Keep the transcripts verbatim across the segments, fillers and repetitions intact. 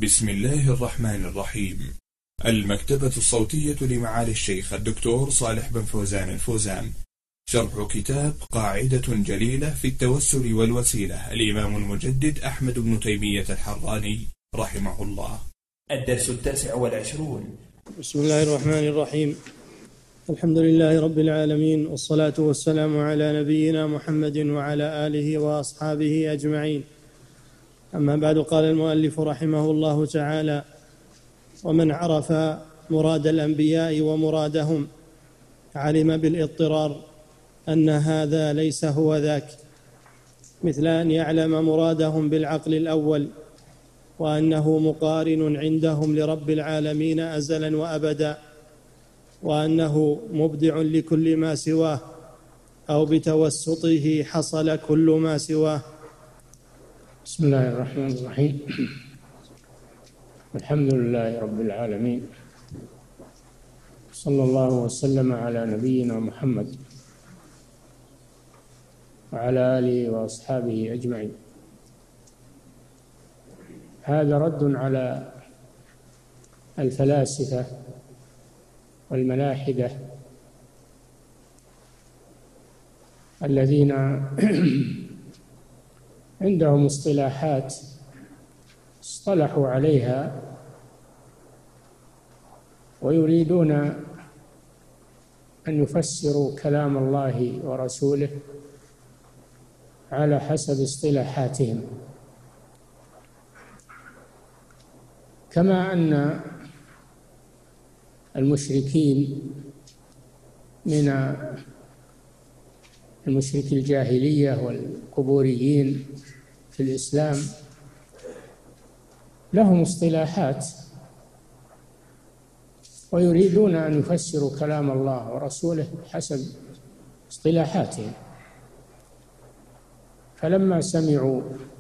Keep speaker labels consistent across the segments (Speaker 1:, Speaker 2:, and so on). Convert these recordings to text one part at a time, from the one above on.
Speaker 1: بسم الله الرحمن الرحيم. المكتبة الصوتية لمعالي الشيخ الدكتور صالح بن فوزان الفوزان، شرح كتاب قاعدة جليلة في التوسل والوسيلة، الإمام المجدد أحمد بن تيمية الحراني رحمه الله. الدرس التاسع والعشرون.
Speaker 2: بسم الله الرحمن الرحيم. الحمد لله رب العالمين، والصلاة والسلام على نبينا محمد وعلى آله وأصحابه أجمعين. أما بعد، قال المؤلف رحمه الله تعالى: ومن عرف مراد الأنبياء ومرادهم علم بالاضطرار أن هذا ليس هو ذاك، مثل أن يعلم مرادهم بالعقل الأول، وأنه مقارن عندهم لرب العالمين أزلا وأبدا، وأنه مبدع لكل ما سواه، أو بتوسطه حصل كل ما سواه.
Speaker 3: بسم الله الرحمن الرحيم. الحمد لله رب العالمين، صلى الله وسلم على نبينا محمد وعلى آله وأصحابه أجمعين. هذا رد على الفلاسفة والملاحدة الذين عندهم اصطلاحات اصطلحوا عليها ويريدون أن يفسروا كلام الله ورسوله على حسب اصطلاحاتهم، كما أن المشركين من المشركي الجاهلية والقبوريين في الإسلام لهم اصطلاحات ويريدون أن يفسروا كلام الله ورسوله حسب اصطلاحاتهم، فلما سمعوا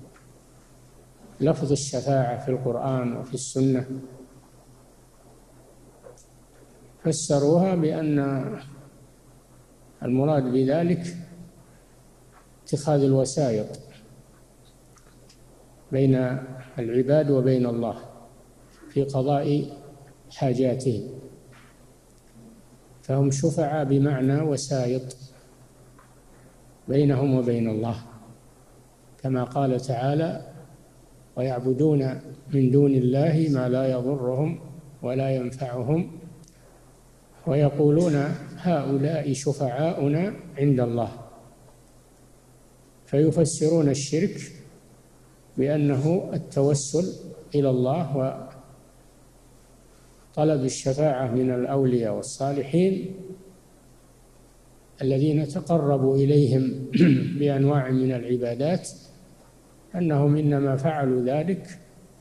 Speaker 3: لفظ الشفاعة في القرآن وفي السنة فسروها بأن المراد بذلك اتخاذ الوسائط بين العباد وبين الله في قضاء حاجاتهم، فهم شفعاء بمعنى وسائط بينهم وبين الله، كما قال تعالى: ويعبدون من دون الله ما لا يضرهم ولا ينفعهم ويقولون هؤلاء شفعاؤنا عند الله، فيفسرون الشرك بأنه التوسل إلى الله وطلب الشفاعة من الأولياء والصالحين الذين تقربوا إليهم بأنواع من العبادات، أنهم إنما فعلوا ذلك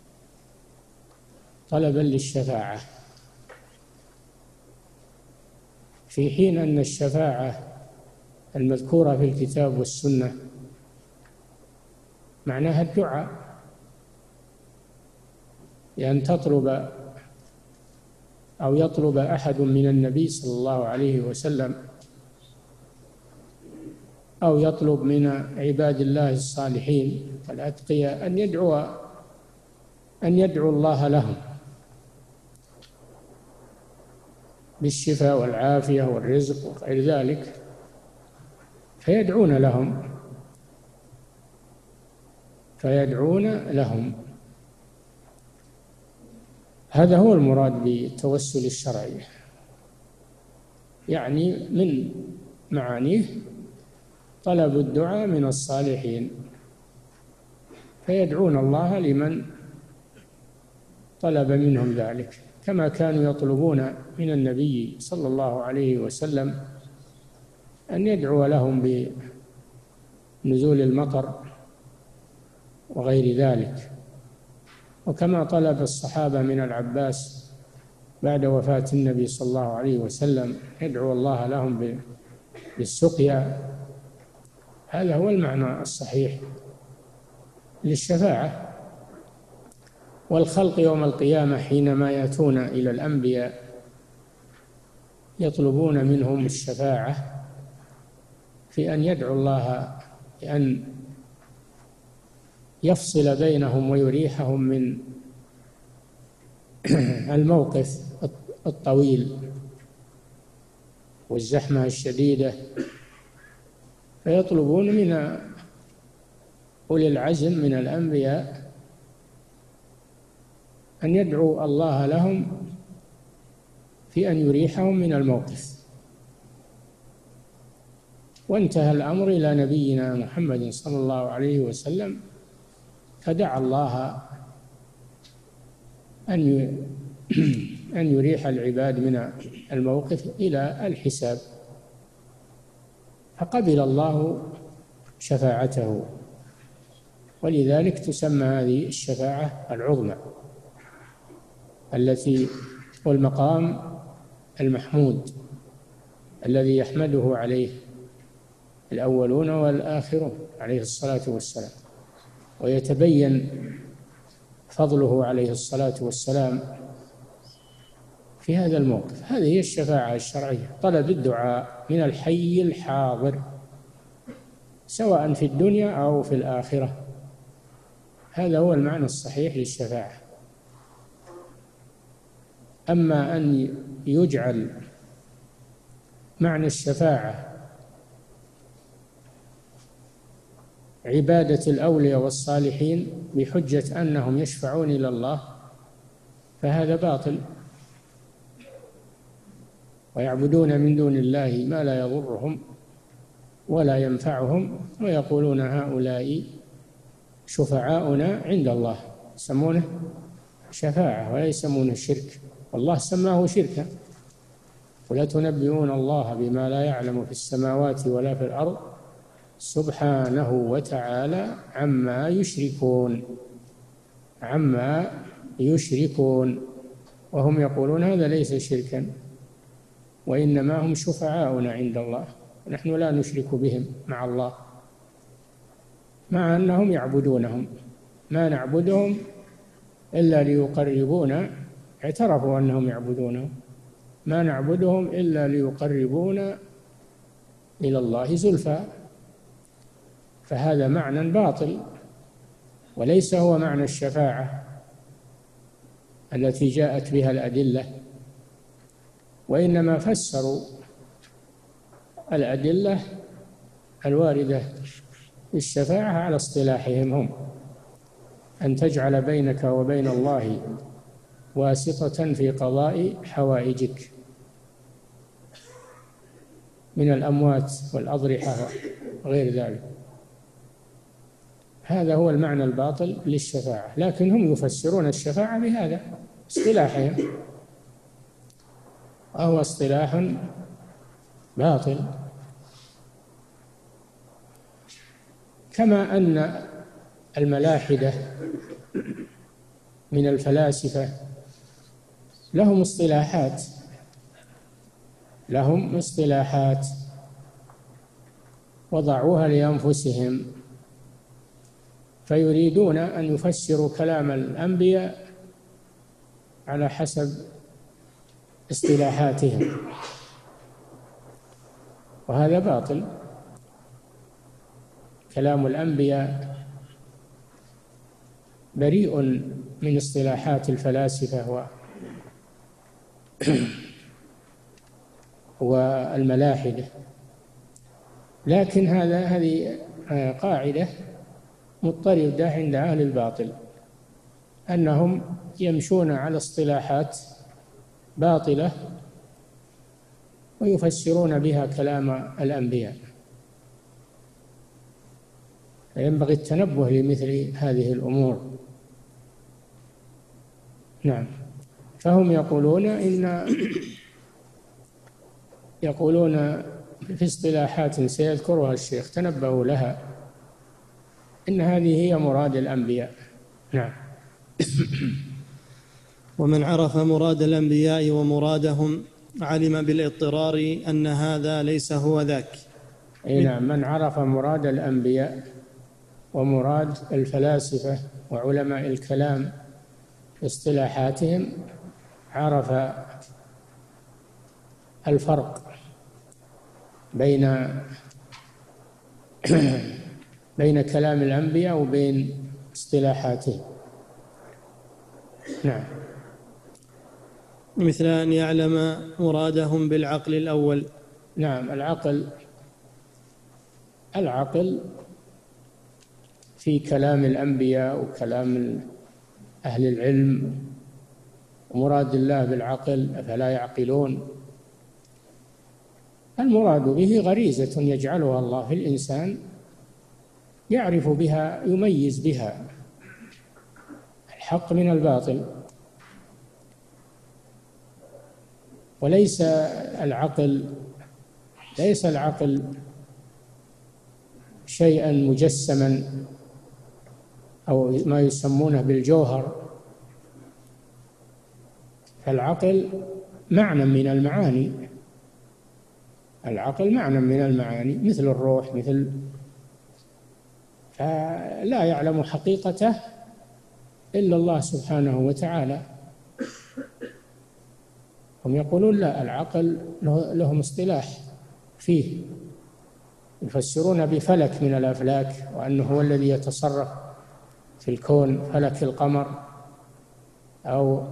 Speaker 3: طلبا للشفاعة، في حين أن الشفاعة المذكورة في الكتاب والسنة معناها الدعاء، لأن تطلب أو يطلب أحد من النبي صلى الله عليه وسلم أو يطلب من عباد الله الصالحين الأتقياء أن يدعو أن يدعو الله لهم بالشفاء والعافية والرزق وغير ذلك، فيدعون لهم فيدعون لهم هذا هو المراد بالتوسل الشرعي، يعني من معانيه طلب الدعاء من الصالحين، فيدعون الله لمن طلب منهم ذلك، كما كانوا يطلبون من النبي صلى الله عليه وسلم أن يدعو لهم بنزول المطر وغير ذلك، وكما طلب الصحابة من العباس بعد وفاة النبي صلى الله عليه وسلم يدعو الله لهم بالسقيا. هذا هو المعنى الصحيح للشفاعة. والخلق يوم القيامة حينما يأتون إلى الأنبياء يطلبون منهم الشفاعة في أن يدعوا الله بأن يفصل بينهم ويريحهم من الموقف الطويل والزحمة الشديدة، فيطلبون من أولي العزم من الأنبياء أن يدعوا الله لهم في أن يريحهم من الموقف. وانتهى الأمر إلى نبينا محمد صلى الله عليه وسلم، فدعا الله أن أن يريح العباد من الموقف إلى الحساب، فقبل الله شفاعته، ولذلك تسمى هذه الشفاعة العظمى التي والمقام المحمود الذي يحمده عليه الأولون والآخرون عليه الصلاة والسلام، ويتبين فضله عليه الصلاة والسلام في هذا الموقف. هذه هي الشفاعة الشرعية، طلب الدعاء من الحي الحاضر سواء في الدنيا أو في الآخرة. هذا هو المعنى الصحيح للشفاعة. أما أن يجعل معنى الشفاعة عبادة الأولياء والصالحين بحجة أنهم يشفعون إلى الله، فهذا باطل. ويعبدون من دون الله ما لا يضرهم ولا ينفعهم، ويقولون هؤلاء شفعاؤنا عند الله، يسمونه شفاعة ولا يسمونه شرك، والله سماه شركا. ولا تنبئون الله بما لا يعلم في السماوات ولا في الأرض سبحانه وتعالى عما يشركون عما يشركون وهم يقولون هذا ليس شركا، وإنما هم شفعاؤنا عند الله، ونحن لا نشرك بهم مع الله، مع أنهم يعبدونهم. ما نعبدهم إلا ليقربونا، اعترفوا أنهم يعبدونهم، ما نعبدهم إلا ليقربونا إلى الله زلفى. فهذا معنى باطل، وليس هو معنى الشفاعة التي جاءت بها الأدلة، وإنما فسروا الأدلة الواردة بالشفاعة على اصطلاحهم هم، أن تجعل بينك وبين الله واسطة في قضاء حوائجك من الأموات والأضرحة وغير ذلك. هذا هو المعنى الباطل للشفاعة، لكن هم يفسرون الشفاعة بهذا اصطلاحهم، وهو اصطلاح باطل. كما أن الملاحدة من الفلاسفة لهم اصطلاحات لهم اصطلاحات وضعوها لأنفسهم، فيريدون أن يفسروا كلام الأنبياء على حسب اصطلاحاتهم، وهذا باطل. كلام الأنبياء بريء من اصطلاحات الفلاسفة و والملاحدة، لكن هذا هذه قاعدة مضطردة عند أهل الباطل، أنهم يمشون على اصطلاحات باطلة ويفسرون بها كلام الأنبياء. فينبغي التنبه لمثل هذه الأمور. نعم. فهم يقولون إن يقولون في اصطلاحات سيذكرها الشيخ تنبهوا لها، إن هذه هي مراد الأنبياء. نعم.
Speaker 2: ومن عرف مراد الأنبياء ومرادهم علم بالاضطرار أن هذا ليس هو ذاك.
Speaker 3: أي نعم، من عرف مراد الأنبياء ومراد الفلاسفة وعلماء الكلام في اصطلاحاتهم عرف الفرق بين بين كلام الأنبياء وبين اصطلاحاتهم. نعم.
Speaker 2: مثل أن يعلم مرادهم بالعقل الأول.
Speaker 3: نعم، العقل العقل في كلام الأنبياء وكلام أهل العلم، ومراد الله بالعقل أفلا يعقلون. المراد به غريزة يجعلها الله في الإنسان يعرف بها، يميز بها الحق من الباطل. وليس العقل ليس العقل شيئا مجسما أو ما يسمونه بالجوهر. فالعقل معنى من المعاني، العقل معنى من المعاني مثل الروح، مثل فلا يعلم حقيقته إلا الله سبحانه وتعالى. هم يقولون لا، العقل لهم اصطلاح فيه، يفسرون بفلك من الأفلاك، وأنه هو الذي يتصرف في الكون، فلك القمر أو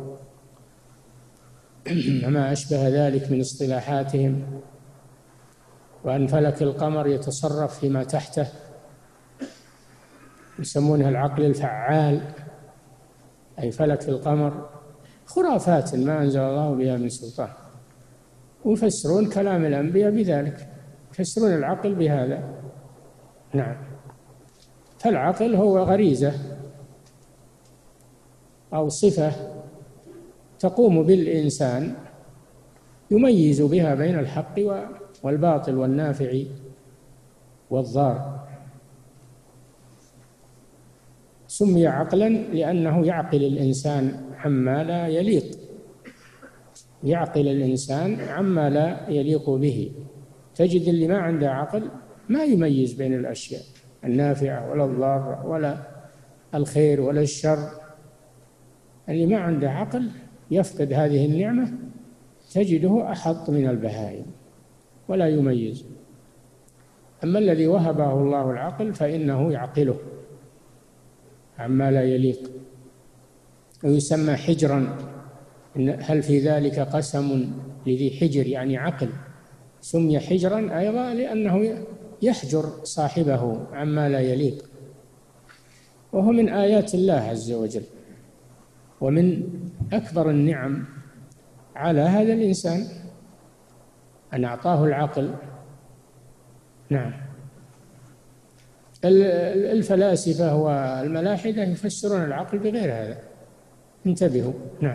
Speaker 3: ما أشبه ذلك من اصطلاحاتهم، وأن فلك القمر يتصرف فيما تحته، يسمونها العقل الفعال، أي فلك القمر. خرافات ما أنزل الله بها من سلطان. ويفسرون كلام الأنبياء بذلك، يفسرون العقل بهذا. نعم، فالعقل هو غريزة أو صفة تقوم بالإنسان يميز بها بين الحق والباطل والنافع والضار. سمي عقلا لأنه يعقل الإنسان عما لا يليق، يعقل الإنسان عما لا يليق به. تجد اللي ما عنده عقل ما يميز بين الأشياء النافعة ولا الضارة ولا الخير ولا الشر. اللي ما عنده عقل يفقد هذه النعمة، تجده أحط من البهائم ولا يميز. أما الذي وهبه الله العقل فإنه يعقله عما لا يليق، ويسمى حجرا. هل في ذلك قسم لذي حجر، يعني عقل. سمي حجرا أيضا لأنه يحجر صاحبه عما لا يليق، وهو من آيات الله عز وجل، ومن أكبر النعم على هذا الإنسان أن أعطاه العقل. نعم، الفلاسفة والملاحدة يفسرون العقل بغير هذا، انتبهوا. نعم.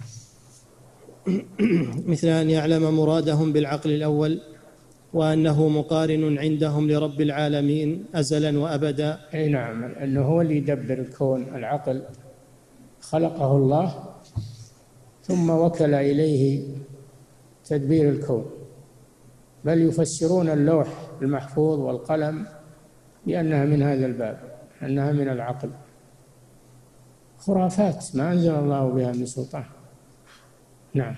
Speaker 2: مثل أن يعلم مرادهم بالعقل الأول، وأنه مقارن عندهم لرب العالمين أزلا وأبدا.
Speaker 3: أي نعم، أنه هو اللي يدبر الكون. العقل خلقه الله ثم وكل إليه تدبير الكون. بل يفسرون اللوح المحفوظ والقلم بأنها من هذا الباب، أنها من العقل. خرافات ما أنزل الله بها من سلطان. نعم.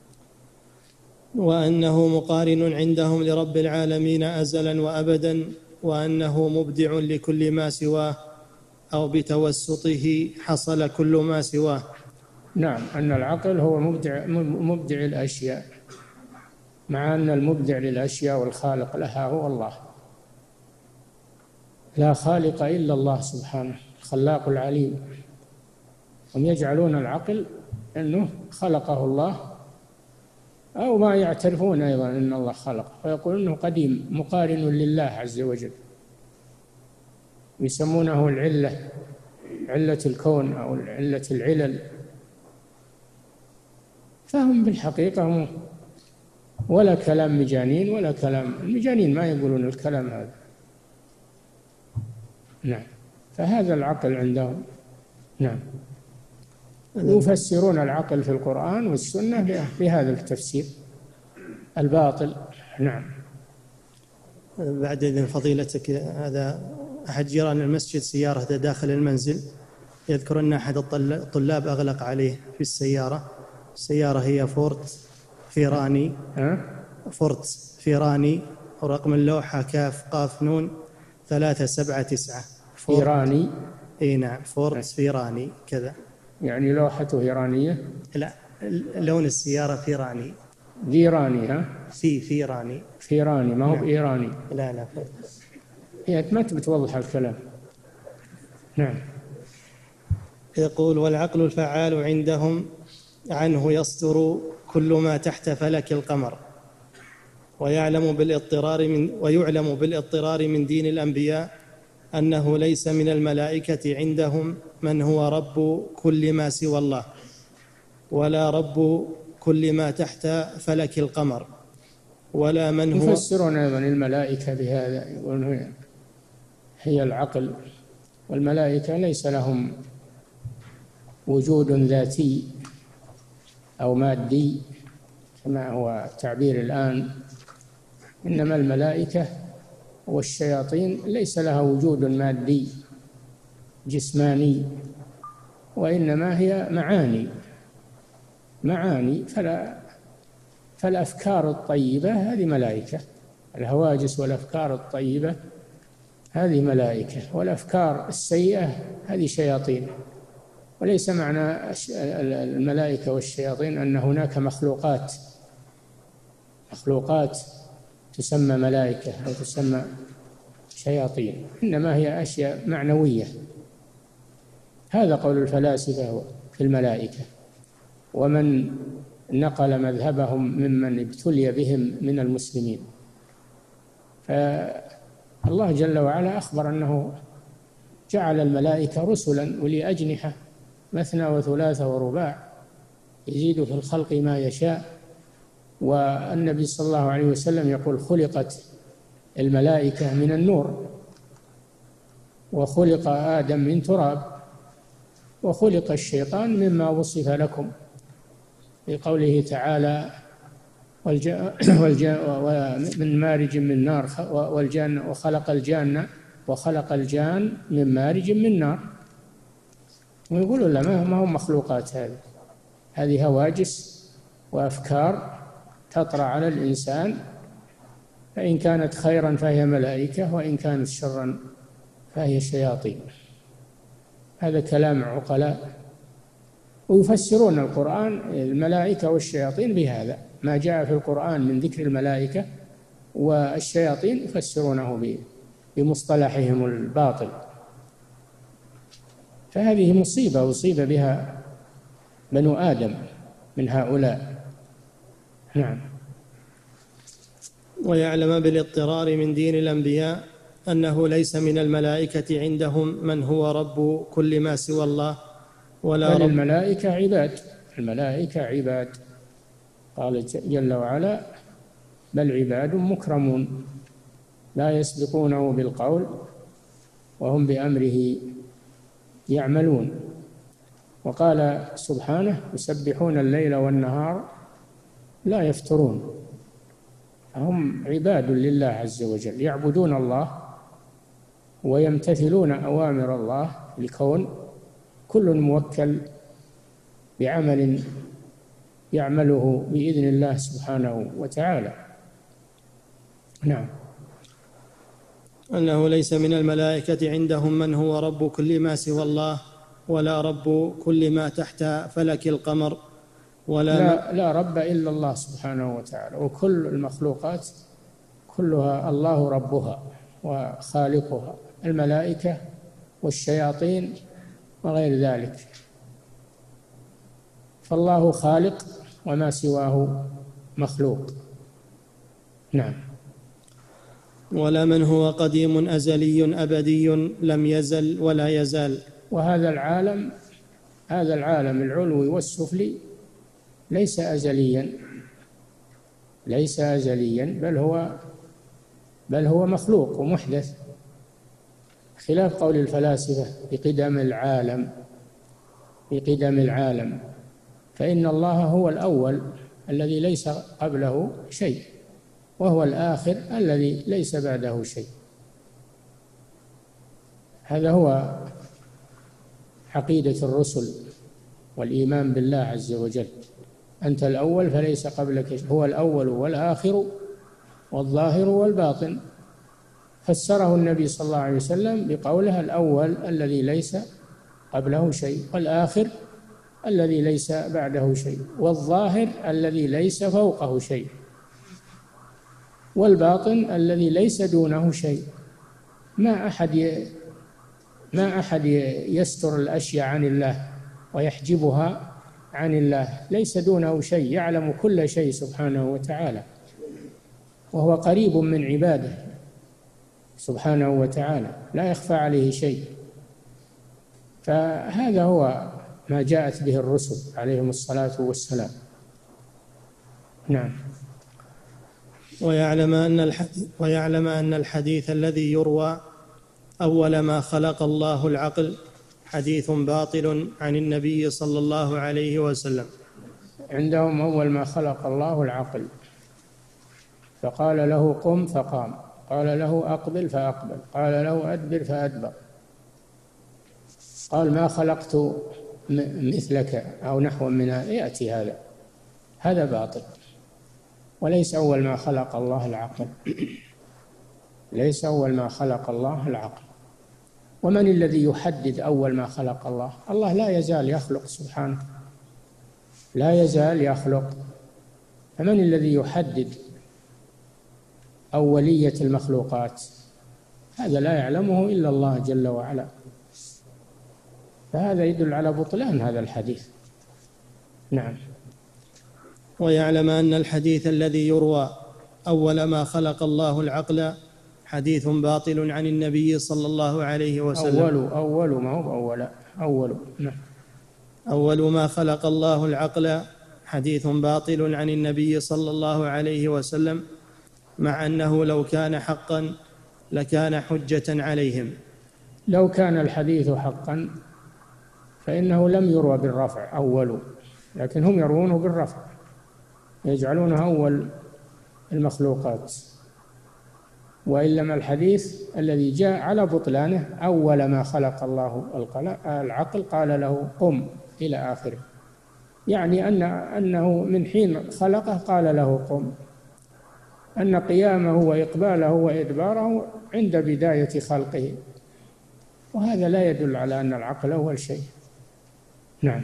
Speaker 2: وأنه مقارن عندهم لرب العالمين أزلا وأبدا، وأنه مبدع لكل ما سواه، أو بتوسطه حصل كل ما سواه.
Speaker 3: نعم، أن العقل هو مبدع مبدع الأشياء، مع أن المبدع للأشياء والخالق لها هو الله. لا خالق إلا الله سبحانه، الخلاق العليم. هم يجعلون العقل أنه خلقه الله، أو ما يعترفون أيضا أن الله خلقه، ويقولون أنه قديم مقارن لله عز وجل. يسمونه العلة، علة الكون أو علة العلل. فهم بالحقيقة هم ولا كلام مجانين ولا كلام المجانين ما يقولون الكلام هذا. نعم، فهذا العقل عندهم. نعم، يفسرون العقل في القرآن والسنة بهذا التفسير الباطل. نعم.
Speaker 2: بعد إذن فضيلتك، هذا أحد جيران المسجد سيارته داخل المنزل، يذكر أن أحد الطلاب أغلق عليه في السيارة. السيارة هي فورت فيراني،
Speaker 3: ها؟
Speaker 2: فورت فيراني، ورقم اللوحة كاف قاف نون ثلاثة سبعة تسعة.
Speaker 3: فيراني؟
Speaker 2: اي نعم، فورت فيراني كذا.
Speaker 3: يعني لوحته إيرانية؟
Speaker 2: لا، لون السيارة فيراني.
Speaker 3: ذيراني ها؟
Speaker 2: في فيراني.
Speaker 3: فيراني ما هو
Speaker 2: نعم.
Speaker 3: إيراني.
Speaker 2: لا لا
Speaker 3: هي ما بتوضح الكلام. نعم.
Speaker 2: يقول والعقل الفعال عندهم عنه يصدر كل ما تحت فلك القمر، ويعلم بالاضطرار من ويعلم بالاضطرار من دين الأنبياء أنه ليس من الملائكة عندهم من هو رب كل ما سوى الله، ولا رب كل ما تحت فلك القمر، ولا من هو.
Speaker 3: يفسرون أيضا الملائكة بهذا، يقولون هي العقل، والملائكة ليس لهم وجود ذاتي أو مادي كما هو تعبير الآن، إنما الملائكة والشياطين ليس لها وجود مادي جسماني، وإنما هي معاني معاني فلا فالأفكار الطيبة هذه ملائكة، الهواجس والأفكار الطيبة هذه ملائكة، والأفكار السيئة هذه شياطين. وليس معنى الملائكة والشياطين أن هناك مخلوقات مخلوقات تسمى ملائكة أو تسمى شياطين، إنما هي أشياء معنوية. هذا قول الفلاسفة في الملائكة، ومن نقل مذهبهم ممن ابتلي بهم من المسلمين. فالله جل وعلا أخبر أنه جعل الملائكة رسلا أولي أجنحة مثنى وثلاث ورباع يزيد في الخلق ما يشاء. والنبي صلى الله عليه وسلم يقول خلقت الملائكة من النور، وخلق آدم من تراب، وخلق الشيطان مما وصف لكم في قوله تعالى والجاء من مارج من نار والجان وخلق الجان وخلق الجان من مارج من نار. ويقولوا لا ما هم مخلوقات، هذه هذه هواجس وأفكار تطرأ على الإنسان، فإن كانت خيرا فهي ملائكة، وإن كانت شرا فهي شياطين. هذا كلام عقلاء. ويفسرون القرآن الملائكة والشياطين بهذا، ما جاء في القرآن من ذكر الملائكة والشياطين يفسرونه بمصطلحهم الباطل. فهذه مصيبة أصيب بها بنو آدم من هؤلاء. نعم.
Speaker 2: ويعلم بالاضطرار من دين الأنبياء أنه ليس من الملائكة عندهم من هو رب كل ما سوى الله، ولا رب.
Speaker 3: الملائكة عباد، الملائكة عباد، قال جل وعلا بل عباد مكرمون لا يسبقونه بالقول وهم بأمره يعملون. وقال سبحانه يسبحون الليل والنهار لا يفترون، هم عباد لله عز وجل، يعبدون الله ويمتثلون أوامر الله الكون، كل موكل بعمل يعمله بإذن الله سبحانه وتعالى. نعم.
Speaker 2: أنه ليس من الملائكة عندهم من هو رب كل ما سوى الله، ولا رب كل ما تحت فلك القمر، ولا
Speaker 3: لا, لا رب إلا الله سبحانه وتعالى، وكل المخلوقات كلها الله ربها وخالقها، الملائكة والشياطين وغير ذلك. فالله خالق وما سواه مخلوق. نعم.
Speaker 2: ولا من هو قديم أزلي أبدي لم يزل ولا يزال.
Speaker 3: وهذا العالم هذا العالم العلوي والسفلي ليس أزليا ليس أزليا بل هو بل هو مخلوق ومحدث، خلاف قول الفلاسفة بقدم العالم بقدم العالم فإن الله هو الأول الذي ليس قبله شيء، وهو الآخر الذي ليس بعده شيء. هذا هو عقيدة الرسل والإيمان بالله عز وجل. أنت الأول فليس قبلك شيء، هو الأول والآخر والظاهر والباطن. فسره النبي صلى الله عليه وسلم بقوله الأول الذي ليس قبله شيء، والآخر الذي ليس بعده شيء، والظاهر الذي ليس فوقه شيء، والباطن الذي ليس دونه شيء. ما أحد ي... ما أحد يستر الأشياء عن الله ويحجبها عن الله، ليس دونه شيء، يعلم كل شيء سبحانه وتعالى، وهو قريب من عباده سبحانه وتعالى، لا يخفى عليه شيء. فهذا هو ما جاءت به الرسل عليهم الصلاة والسلام. نعم.
Speaker 2: ويعلم أن الحديث, ويعلم أن الحديث الذي يروى أول ما خلق الله العقل حديث باطل عن النبي صلى الله عليه وسلم.
Speaker 3: عندهم أول ما خلق الله العقل، فقال له قم فقام، قال له أقبل فأقبل، قال له أدبر فأدبر. قال ما خلقت مثلك أو نحو من هذا، يأتي هذا هذا باطل، وليس أول ما خلق الله العقل، ليس أول ما خلق الله العقل. ومن الذي يحدد أول ما خلق الله؟ الله لا يزال يخلق سبحانه، لا يزال يخلق. فمن الذي يحدد أولية المخلوقات؟ هذا لا يعلمه إلا الله جل وعلا. فهذا يدل على بطلان هذا الحديث. نعم.
Speaker 2: ويعلم أن الحديث الذي يروى أول ما خلق الله العقل حديث باطل عن النبي صلى الله عليه وسلم.
Speaker 3: أول أول ما هو أول أول نعم.
Speaker 2: أول ما خلق الله العقل حديث باطل عن النبي صلى الله عليه وسلم، مع أنه لو كان حقا لكان حجة عليهم.
Speaker 3: لو كان الحديث حقا فإنه لم يروى بالرفع أول، لكن هم يروونه بالرفع، يجعلونه أول المخلوقات. وإنما الحديث الذي جاء على بطلانه أول ما خلق الله العقل قال له قم إلى آخره، يعني أن أنه من حين خلقه قال له قم، أن قيامه وإقباله وإدباره عند بداية خلقه، وهذا لا يدل على أن العقل أول شيء. نعم.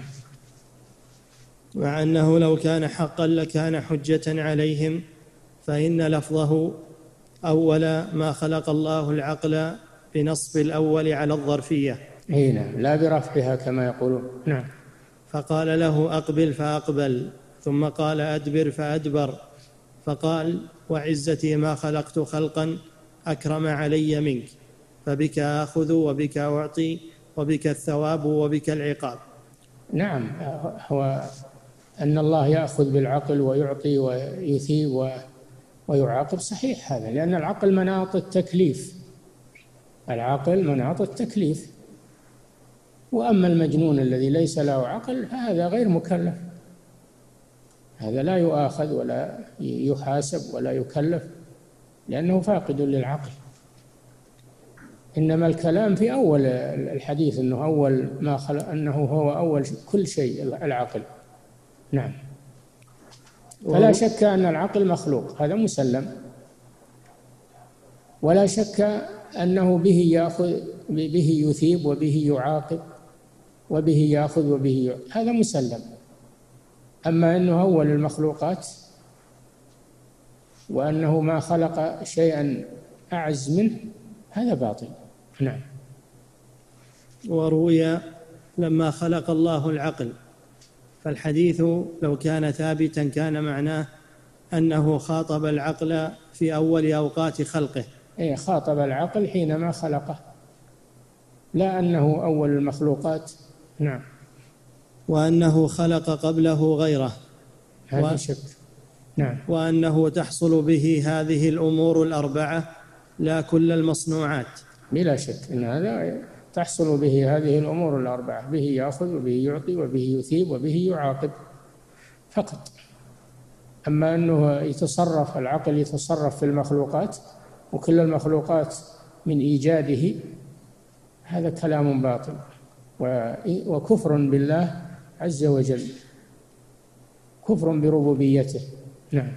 Speaker 2: مع أنه لو كان حقا لكان حجة عليهم، فإن لفظه أول ما خلق الله العقل بنصب الأول على الظرفية،
Speaker 3: هنا لا برفعها كما يقولون. نعم.
Speaker 2: فقال له أقبل فأقبل، ثم قال أدبر فأدبر، فقال وعزتي ما خلقت خلقا أكرم علي منك، فبك آخذ وبك أعطي وبك الثواب وبك العقاب.
Speaker 3: نعم، هو أن الله يأخذ بالعقل ويعطي ويثيب ويعاقب صحيح هذا، لأن العقل مناط التكليف، العقل مناط التكليف. وأما المجنون الذي ليس له عقل فهذا غير مكلف، هذا لا يؤاخذ ولا يحاسب ولا يكلف، لأنه فاقد للعقل. إنما الكلام في أول الحديث أنه أول ما خلق، أنه هو أول كل شيء العقل. نعم. فلا شك أن العقل مخلوق، هذا مسلم، ولا شك أنه به يأخذ، به يثيب وبه يعاقب وبه يأخذ وبه يعطي، هذا مسلم. أما أنه أول المخلوقات وأنه ما خلق شيئا أعز منه، هذا باطل. نعم.
Speaker 2: وروي لما خلق الله العقل، فالحديث لو كان ثابتا كان معناه أنه خاطب العقل في أول أوقات خلقه.
Speaker 3: إيه، خاطب العقل حينما خلقه، لا أنه أول المخلوقات. نعم.
Speaker 2: وأنه خلق قبله غيره،
Speaker 3: هذا و... شك. نعم.
Speaker 2: وأنه تحصل به هذه الأمور الأربعة لا كل المصنوعات.
Speaker 3: بلا شك أن هذا تحصل به هذه الأمور الأربعة، به يأخذ وبه يعطي وبه يثيب وبه يعاقب فقط. أما أنه يتصرف، العقل يتصرف في المخلوقات وكل المخلوقات من إيجاده، هذا كلام باطل وكفر بالله عز وجل، كفر بربوبيته. نعم.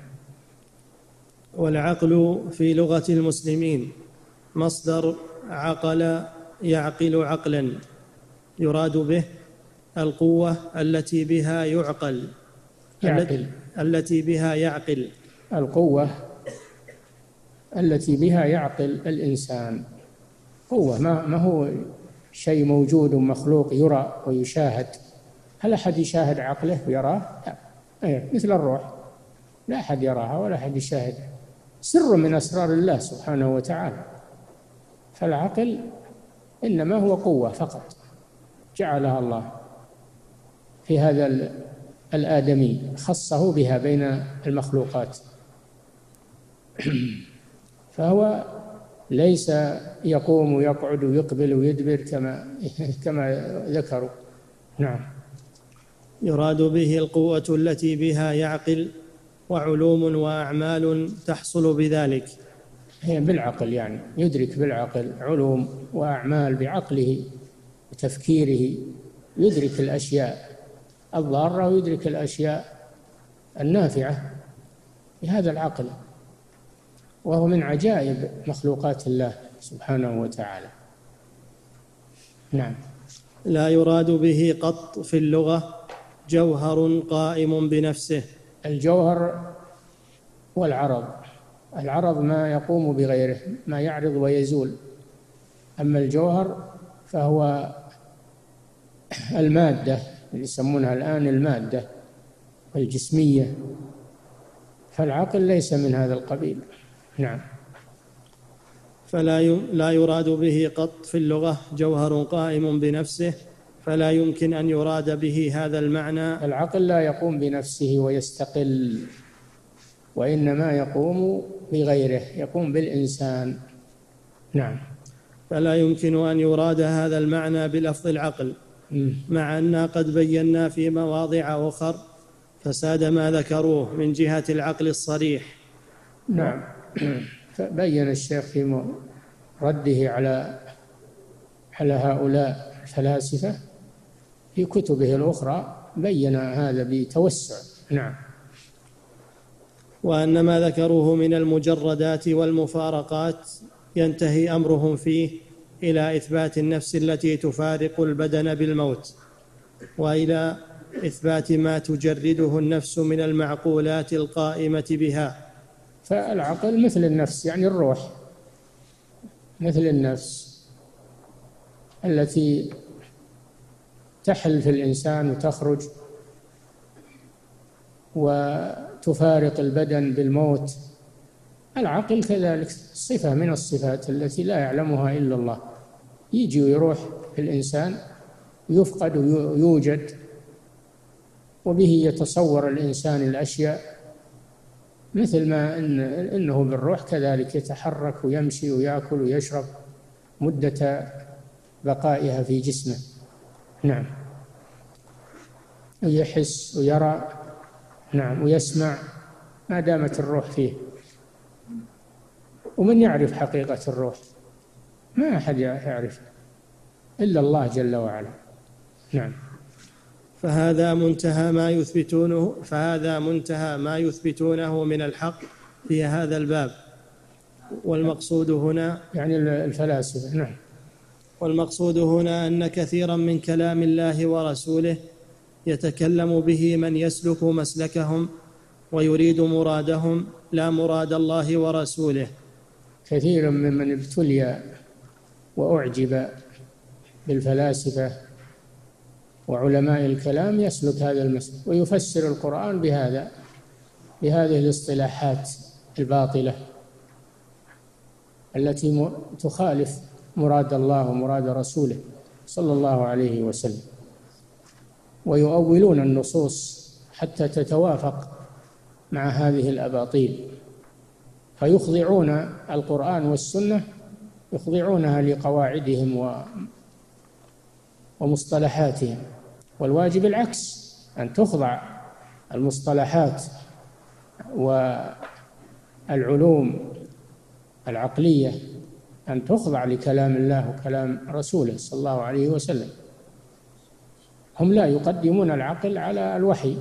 Speaker 2: والعقل في لغة المسلمين مصدر عقل يعقل عقلا، يراد به القوة التي بها يعقل
Speaker 3: يعقل
Speaker 2: التي بها يعقل
Speaker 3: القوة التي بها يعقل الإنسان. قوة ما, ما هو شيء موجود مخلوق يرى ويشاهد. هل أحد يشاهد عقله ويراه؟ لا. مثل الروح لا أحد يراها ولا أحد يشاهدها، سر من أسرار الله سبحانه وتعالى. فالعقل إنما هو قوة فقط جعلها الله في هذا الآدمي، خصه بها بين المخلوقات. فهو ليس يقوم ويقعد ويقبل ويدبر كما كما ذكروا. نعم.
Speaker 2: يراد به القوة التي بها يعقل، وعلوم وأعمال تحصل بذلك.
Speaker 3: هي بالعقل، يعني يدرك بالعقل علوم وأعمال بعقله وتفكيره، يدرك الأشياء الضارة ويدرك الأشياء النافعة بهذا العقل، وهو من عجائب مخلوقات الله سبحانه وتعالى. نعم.
Speaker 2: لا يراد به قط في اللغة جوهر قائم بنفسه.
Speaker 3: الجوهر والعرض، العرض ما يقوم بغيره، ما يعرض ويزول. أما الجوهر فهو المادة اللي يسمونها الآن المادة الجسمية، فالعقل ليس من هذا القبيل. نعم.
Speaker 2: فلا لا يراد به قط في اللغة جوهر قائم بنفسه، فلا يمكن أن يراد به هذا المعنى.
Speaker 3: العقل لا يقوم بنفسه ويستقل، وإنما يقوم بغيره، يقوم بالإنسان. نعم.
Speaker 2: فلا يمكن أن يراد هذا المعنى بلفظ العقل، مع أننا قد بينا في مواضع أخر فساد ما ذكروه من جهة العقل الصريح.
Speaker 3: نعم. فبين الشيخ في رده على على هؤلاء الفلاسفة في كتبه الأخرى، بين هذا بتوسع. نعم.
Speaker 2: وأن ما ذكروه من المجردات والمفارقات ينتهي أمرهم فيه إلى إثبات النفس التي تفارق البدن بالموت، وإلى إثبات ما تجرده النفس من المعقولات القائمة بها.
Speaker 3: فالعقل مثل النفس، يعني الروح مثل النفس التي تحل في الإنسان وتخرج وتفارق البدن بالموت. العقل كذلك صفة من الصفات التي لا يعلمها إلا الله، يجي ويروح في الإنسان، يفقد ويوجد، وبه يتصور الإنسان الأشياء، مثل ما إن إنه بالروح كذلك يتحرك ويمشي ويأكل ويشرب مدة بقائها في جسمه. نعم. ويحس ويرى. نعم. ويسمع ما دامت الروح فيه. ومن يعرف حقيقة الروح؟ ما أحد يعرف إلا الله جل وعلا. نعم.
Speaker 2: فهذا منتهى ما يثبتونه فهذا منتهى ما يثبتونه من الحق في هذا الباب. والمقصود هنا
Speaker 3: يعني الفلاسفة. نعم.
Speaker 2: والمقصود هنا أن كثيرا من كلام الله ورسوله يتكلم به من يسلك مسلكهم ويريد مرادهم لا مراد الله ورسوله.
Speaker 3: كثيرا ممن ابتلي وأعجب بالفلاسفة وعلماء الكلام يسلك هذا المسلك ويفسر القرآن بهذا بهذه الاصطلاحات الباطلة التي تخالف مراد الله ومراد رسوله صلى الله عليه وسلم، ويؤولون النصوص حتى تتوافق مع هذه الأباطيل، فيخضعون القرآن والسنة، يخضعونها لقواعدهم ومصطلحاتهم. والواجب العكس، أن تخضع المصطلحات والعلوم العقلية، أن تخضع لكلام الله وكلام رسوله صلى الله عليه وسلم. هم لا يقدمون العقل على الوحي،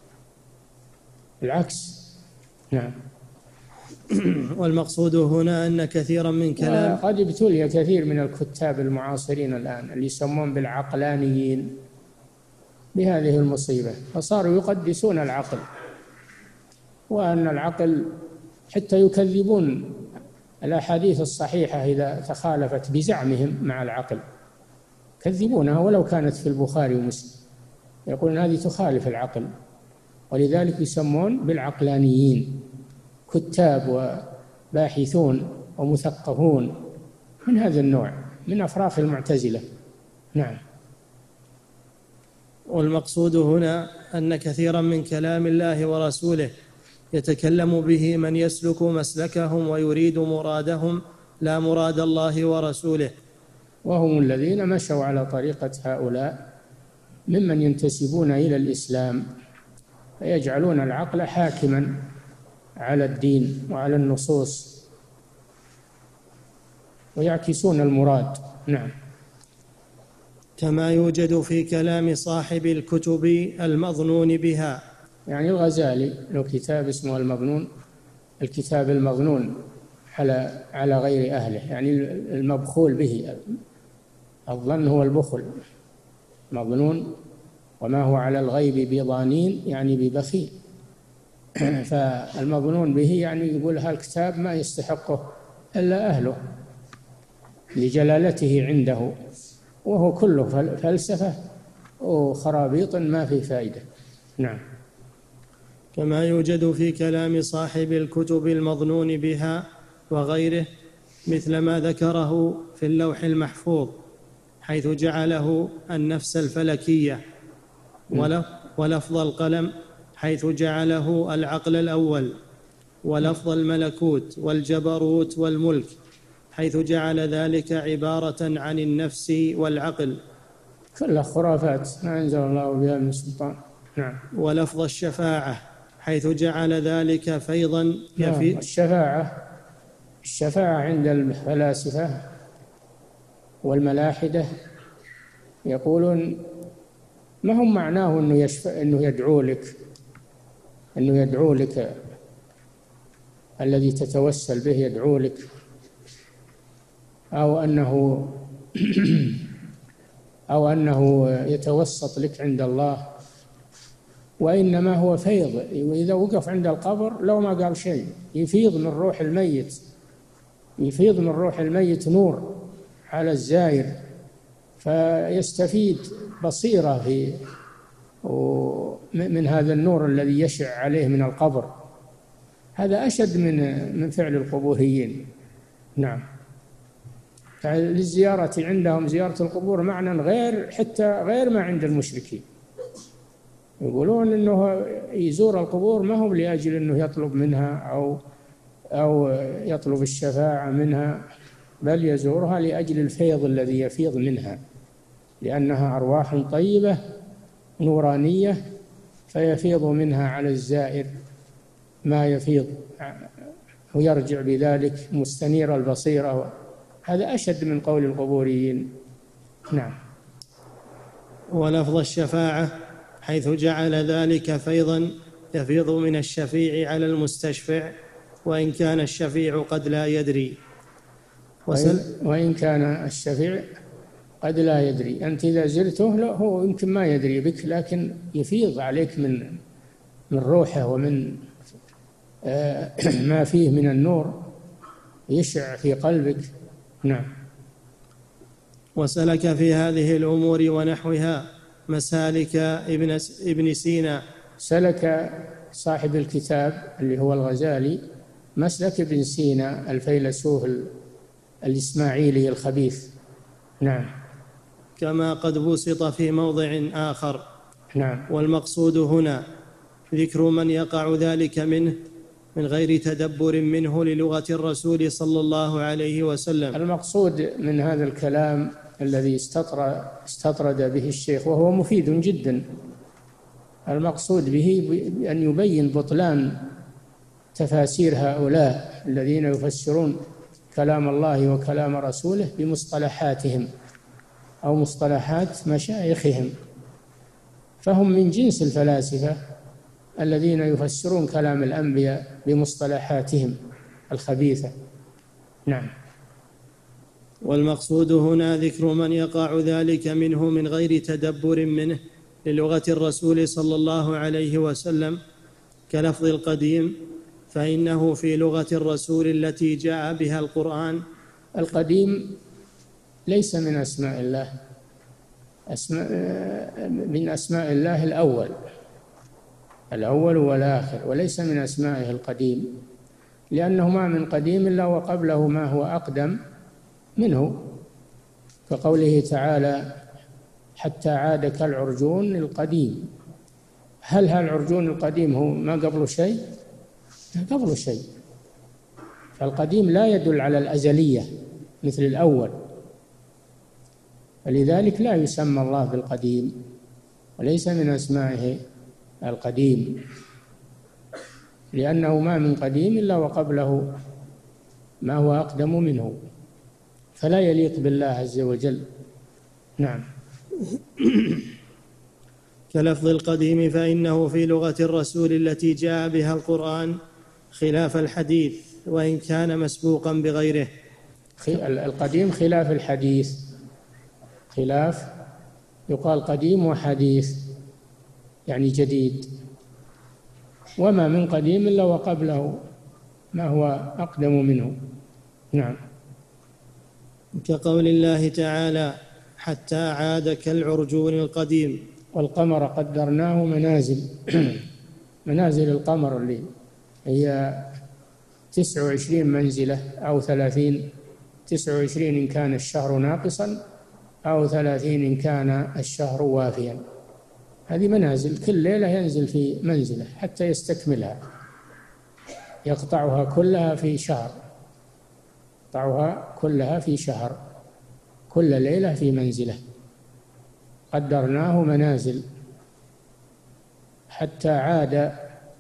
Speaker 3: العكس. نعم.
Speaker 2: والمقصود هنا أن كثيرا من كلام
Speaker 3: قد ابتلي كثير من الكتاب المعاصرين الآن اللي يسمون بالعقلانيين، بهذه المصيبة، فصاروا يقدسون العقل، وأن العقل حتى يكذبون الأحاديث الصحيحة إذا تخالفت بزعمهم مع العقل، يكذبونها ولو كانت في البخاري ومسلم، يقولون هذه تخالف العقل، ولذلك يسمون بالعقلانيين، كتاب وباحثون ومثقفون من هذا النوع من أفراخ المعتزلة. نعم.
Speaker 2: والمقصود هنا أن كثيرا من كلام الله ورسوله يتكلم به من يسلك مسلكهم ويريد مرادهم لا مراد الله ورسوله،
Speaker 3: وهم الذين مشوا على طريقة هؤلاء ممن ينتسبون إلى الإسلام، فيجعلون العقل حاكما على الدين وعلى النصوص ويعكسون المراد. نعم.
Speaker 2: كما يوجد في كلام صاحب الكتب المظنون بها،
Speaker 3: يعني الغزالي له كتاب اسمه المظنون، الكتاب المظنون على على غير أهله، يعني المبخول به، الظن هو البخل، مظنون وما هو على الغيب بضانين يعني ببخيل، فالمظنون به يعني يقول هالكتاب ما يستحقه إلا أهله لجلالته عنده، وهو كله فلسفة وخرابيط ما في فائدة. نعم.
Speaker 2: كما يوجد في كلام صاحب الكتب المظنون بها وغيره مثل ما ذكره في اللوح المحفوظ، حيث جعله النفس الفلكية، ولفظ القلم حيث جعله العقل الأول، ولفظ الملكوت والجبروت والملك حيث جعل ذلك عبارة عن النفس والعقل،
Speaker 3: كلها خرافات ما أنزل الله بها من سلطان. نعم.
Speaker 2: ولفظ الشفاعة حيث جعل ذلك فيضا يفي.
Speaker 3: الشفاعة الشفاعة عند الفلاسفة والملاحدة يقولون ما هم معناه أنه يشفع، أنه يدعو لك، أنه يدعو لك الذي تتوسل به يدعو لك، أو أنه أو أنه يتوسط لك عند الله، وإنما هو فيض، وإذا وقف عند القبر لو ما قال شيء يفيض من روح الميت، يفيض من روح الميت نور على الزائر، فيستفيد بصيرة في من هذا النور الذي يشع عليه من القبر. هذا أشد من من فعل القبوريين. نعم. للزيارة عندهم زيارة القبور معنى غير حتى غير ما عند المشركين، يقولون إنه يزور القبور ما هو لأجل إنه يطلب منها أو أو يطلب الشفاعة منها، بل يزورها لأجل الفيض الذي يفيض منها، لأنها أرواح طيبة نورانية فيفيض منها على الزائر ما يفيض ويرجع بذلك مستنير البصيرة. هذا أشد من قول القبوريين. نعم.
Speaker 2: ولفظ الشفاعة حيث جعل ذلك فيضا يفيض من الشفيع على المستشفع، وإن كان الشفيع قد لا يدري.
Speaker 3: وإن, وإن كان الشفيع قد لا يدري، أنت إذا زرته لا هو يمكن ما يدري بك، لكن يفيض عليك من من روحه ومن آه ما فيه من النور يشع في قلبك. نعم.
Speaker 2: وسلك في هذه الأمور ونحوها مسالك ابن ابن سينا.
Speaker 3: سلك صاحب الكتاب اللي هو الغزالي مسلك ابن سينا الفيلسوف الإسماعيلي الخبيث. نعم.
Speaker 2: كما قد بسط في موضع آخر.
Speaker 3: نعم.
Speaker 2: والمقصود هنا ذكر من يقع ذلك منه من غير تدبر منه للغة الرسول صلى الله عليه وسلم.
Speaker 3: المقصود من هذا الكلام الذي استطرد, استطرد به الشيخ وهو مفيد جدا، المقصود به أن يبين بطلان تفاسير هؤلاء الذين يفسرون كلام الله وكلام رسوله بمصطلحاتهم أو مصطلحات مشايخهم، فهم من جنس الفلاسفة الذين يفسرون كلام الأنبياء بمصطلحاتهم الخبيثة. نعم.
Speaker 2: والمقصود هنا ذكر من يقع ذلك منه من غير تدبر منه للغة الرسول صلى الله عليه وسلم كلفظ القديم، فإنه في لغة الرسول التي جاء بها القرآن.
Speaker 3: القديم ليس من أسماء الله، أسماء من أسماء الله الأول الأول والآخر، وليس من أسمائه القديم، لأنه ما من قديم إلا وقبله ما هو أقدم منه، كقوله تعالى حتى عاد كالعرجون القديم. هل هالعرجون القديم هو ما قبله شيء؟ ما قبله شيء. فالقديم لا يدل على الأزلية مثل الأول، فلذلك لا يسمى الله بالقديم، وليس من أسمائه القديم، لأنه ما من قديم إلا وقبله ما هو أقدم منه، فلا يليق بالله عز وجل. نعم.
Speaker 2: كلفظ القديم فإنه في لغة الرسول التي جاء بها القرآن خلاف الحديث وإن كان مسبوقا بغيره.
Speaker 3: القديم خلاف الحديث، خلاف يقال قديم وحديث يعني جديد، وما من قديم إلا وقبله ما هو أقدم منه. نعم.
Speaker 2: كقول الله تعالى حتى عاد كالعرجون القديم.
Speaker 3: والقمر قدرناه منازل منازل القمر اللي هي تسع وعشرين منزلة أو ثلاثين، تسع وعشرين إن كان الشهر ناقصا أو ثلاثين إن كان الشهر وافيا. هذه منازل، كل ليلة ينزل في منزلة حتى يستكملها، يقطعها كلها في شهر، يقطعها كلها في شهر، كل ليلة في منزلة. قدرناه منازل حتى عاد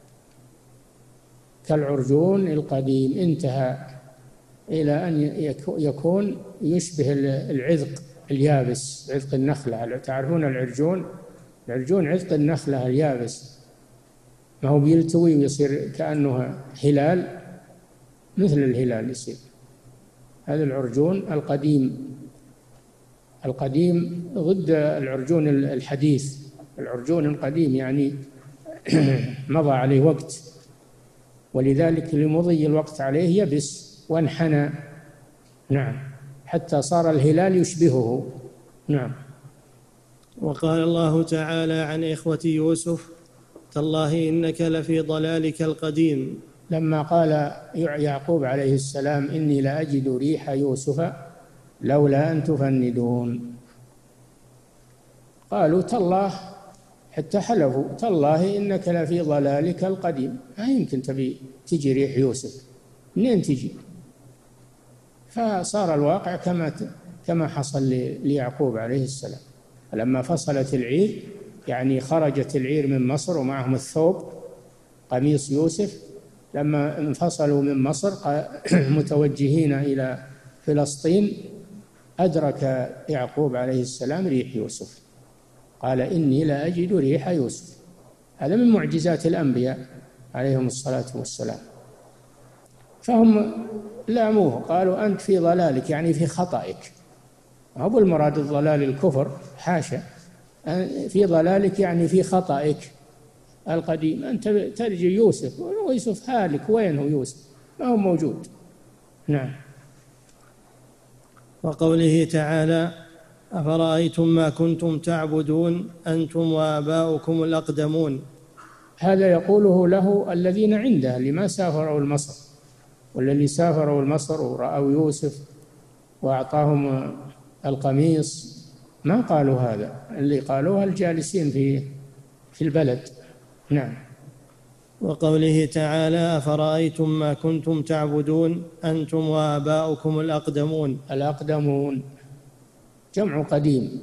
Speaker 3: كالعرجون القديم، انتهى إلى أن يكون يشبه العذق اليابس، عذق النخلة. تعرفون العرجون؟ العرجون عذق النخلة اليابس، ما هو بيلتوي ويصير كأنه هلال، مثل الهلال يصير. هذا العرجون القديم. القديم ضد العرجون الحديث. العرجون القديم يعني مضى عليه وقت، ولذلك لمضي الوقت عليه يبس وانحنى. نعم. حتى صار الهلال يشبهه. نعم.
Speaker 2: وقال الله تعالى عن إخوة يوسف تالله إنك لفي ضلالك القديم.
Speaker 3: لما قال يعقوب عليه السلام إني لأجد ريح يوسف لولا أن تفندون، قالوا تالله، حتى حلفوا تالله إنك لفي ضلالك القديم، ما يمكن تبي تجي ريح يوسف، منين تجي؟ فصار الواقع كما كما حصل ليعقوب عليه السلام. لما فصلت العير، يعني خرجت العير من مصر ومعهم الثوب قميص يوسف، لما انفصلوا من مصر متوجهين إلى فلسطين، أدرك يعقوب عليه السلام ريح يوسف، قال إني لا أجد ريح يوسف. هذا من معجزات الأنبياء عليهم الصلاة والسلام. فهم لاموه، قالوا أنت في ضلالك، يعني في خطئك، ما هو المراد الضلال الكفر، حاشا، في ضلالك يعني في خطئك القديم. أنت ترجي يوسف، ويوسف هالك، وينه يوسف؟ ما هو موجود. نعم.
Speaker 2: وقوله تعالى أفرأيتم ما كنتم تعبدون أنتم وآباؤكم الأقدمون.
Speaker 3: هذا يقوله له الذين عنده اللي ما سافروا المصر، والذي سافروا المصر ورأوا يوسف وأعطاهم القميص ما قالوا هذا، اللي قالوها الجالسين في في البلد. نعم.
Speaker 2: وقوله تعالى أفرأيتم ما كنتم تعبدون أنتم وآباؤكم الأقدمون.
Speaker 3: الأقدمون جمع قديم،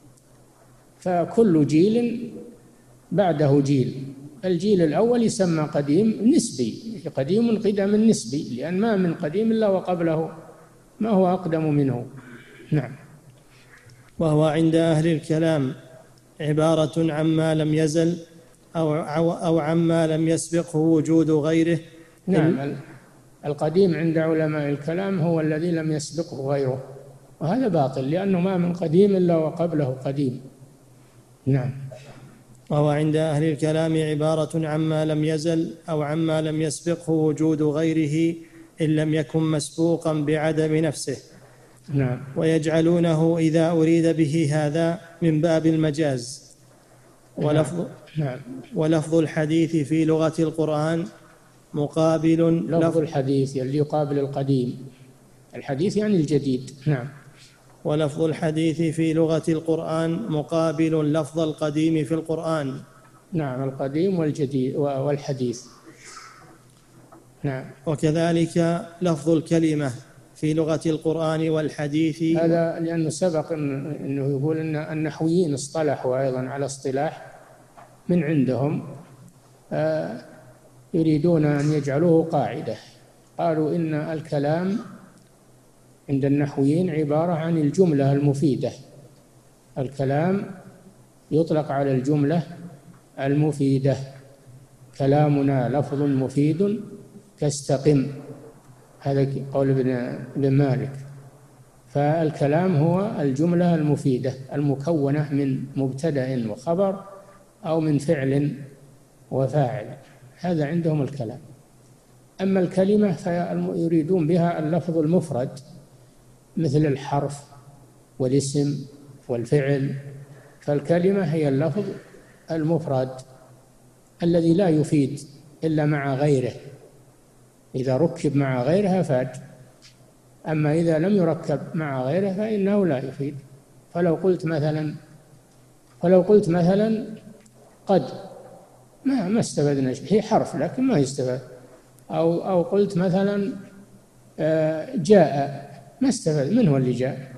Speaker 3: فكل جيل بعده جيل. الجيل الأول يسمى قديم نسبي، قديم قدم نسبي، لأن ما من قديم إلا وقبله ما هو أقدم منه. نعم.
Speaker 2: وهو عند أهل الكلام عبارة عما لم يزل أو, أو عما لم يسبقه وجود غيره.
Speaker 3: نعم. القديم عند علماء الكلام هو الذي لم يسبقه غيره، وهذا باطل، لأنه ما من قديم إلا وقبله قديم. نعم.
Speaker 2: وهو عند أهل الكلام عبارة عما لم يزل أو عما لم يسبقه وجود غيره إن لم يكن مسبوقا بعدم نفسه.
Speaker 3: نعم.
Speaker 2: ويجعلونه إذا أريد به هذا من باب المجاز. ولفظ,
Speaker 3: نعم.
Speaker 2: ولفظ الحديث في لغة القرآن مقابل
Speaker 3: لفظ الحديث اللي يقابل القديم، الحديث يعني الجديد. نعم.
Speaker 2: ولفظ الحديث في لغة القرآن مقابل لفظ القديم في القرآن.
Speaker 3: نعم، القديم والجديد والحديث. نعم.
Speaker 2: وكذلك لفظ الكلمة في لغة القرآن والحديث.
Speaker 3: هذا لأنه سبق أنه يقول أن النحويين اصطلحوا أيضا على اصطلاح من عندهم يريدون أن يجعلوه قاعدة. قالوا إن الكلام عند النحويين عبارة عن الجملة المفيدة. الكلام يطلق على الجملة المفيدة. كلامنا لفظ مفيد كاستقم، هذا قول ابن مالك. فالكلام هو الجملة المفيدة المكونة من مبتدأ وخبر أو من فعل وفاعل، هذا عندهم الكلام. أما الكلمة فيريدون بها اللفظ المفرد مثل الحرف والاسم والفعل. فالكلمة هي اللفظ المفرد الذي لا يفيد إلا مع غيره، إذا ركب مع غيرها فاد، أما إذا لم يركب مع غيره فإنه لا يفيد. فلو قلت مثلا فلو قلت مثلا قد، ما ما استفدنا شيء، هي حرف لكن ما يستفاد. أو أو قلت مثلا جاء، ما استفاد، من هو اللي جاء؟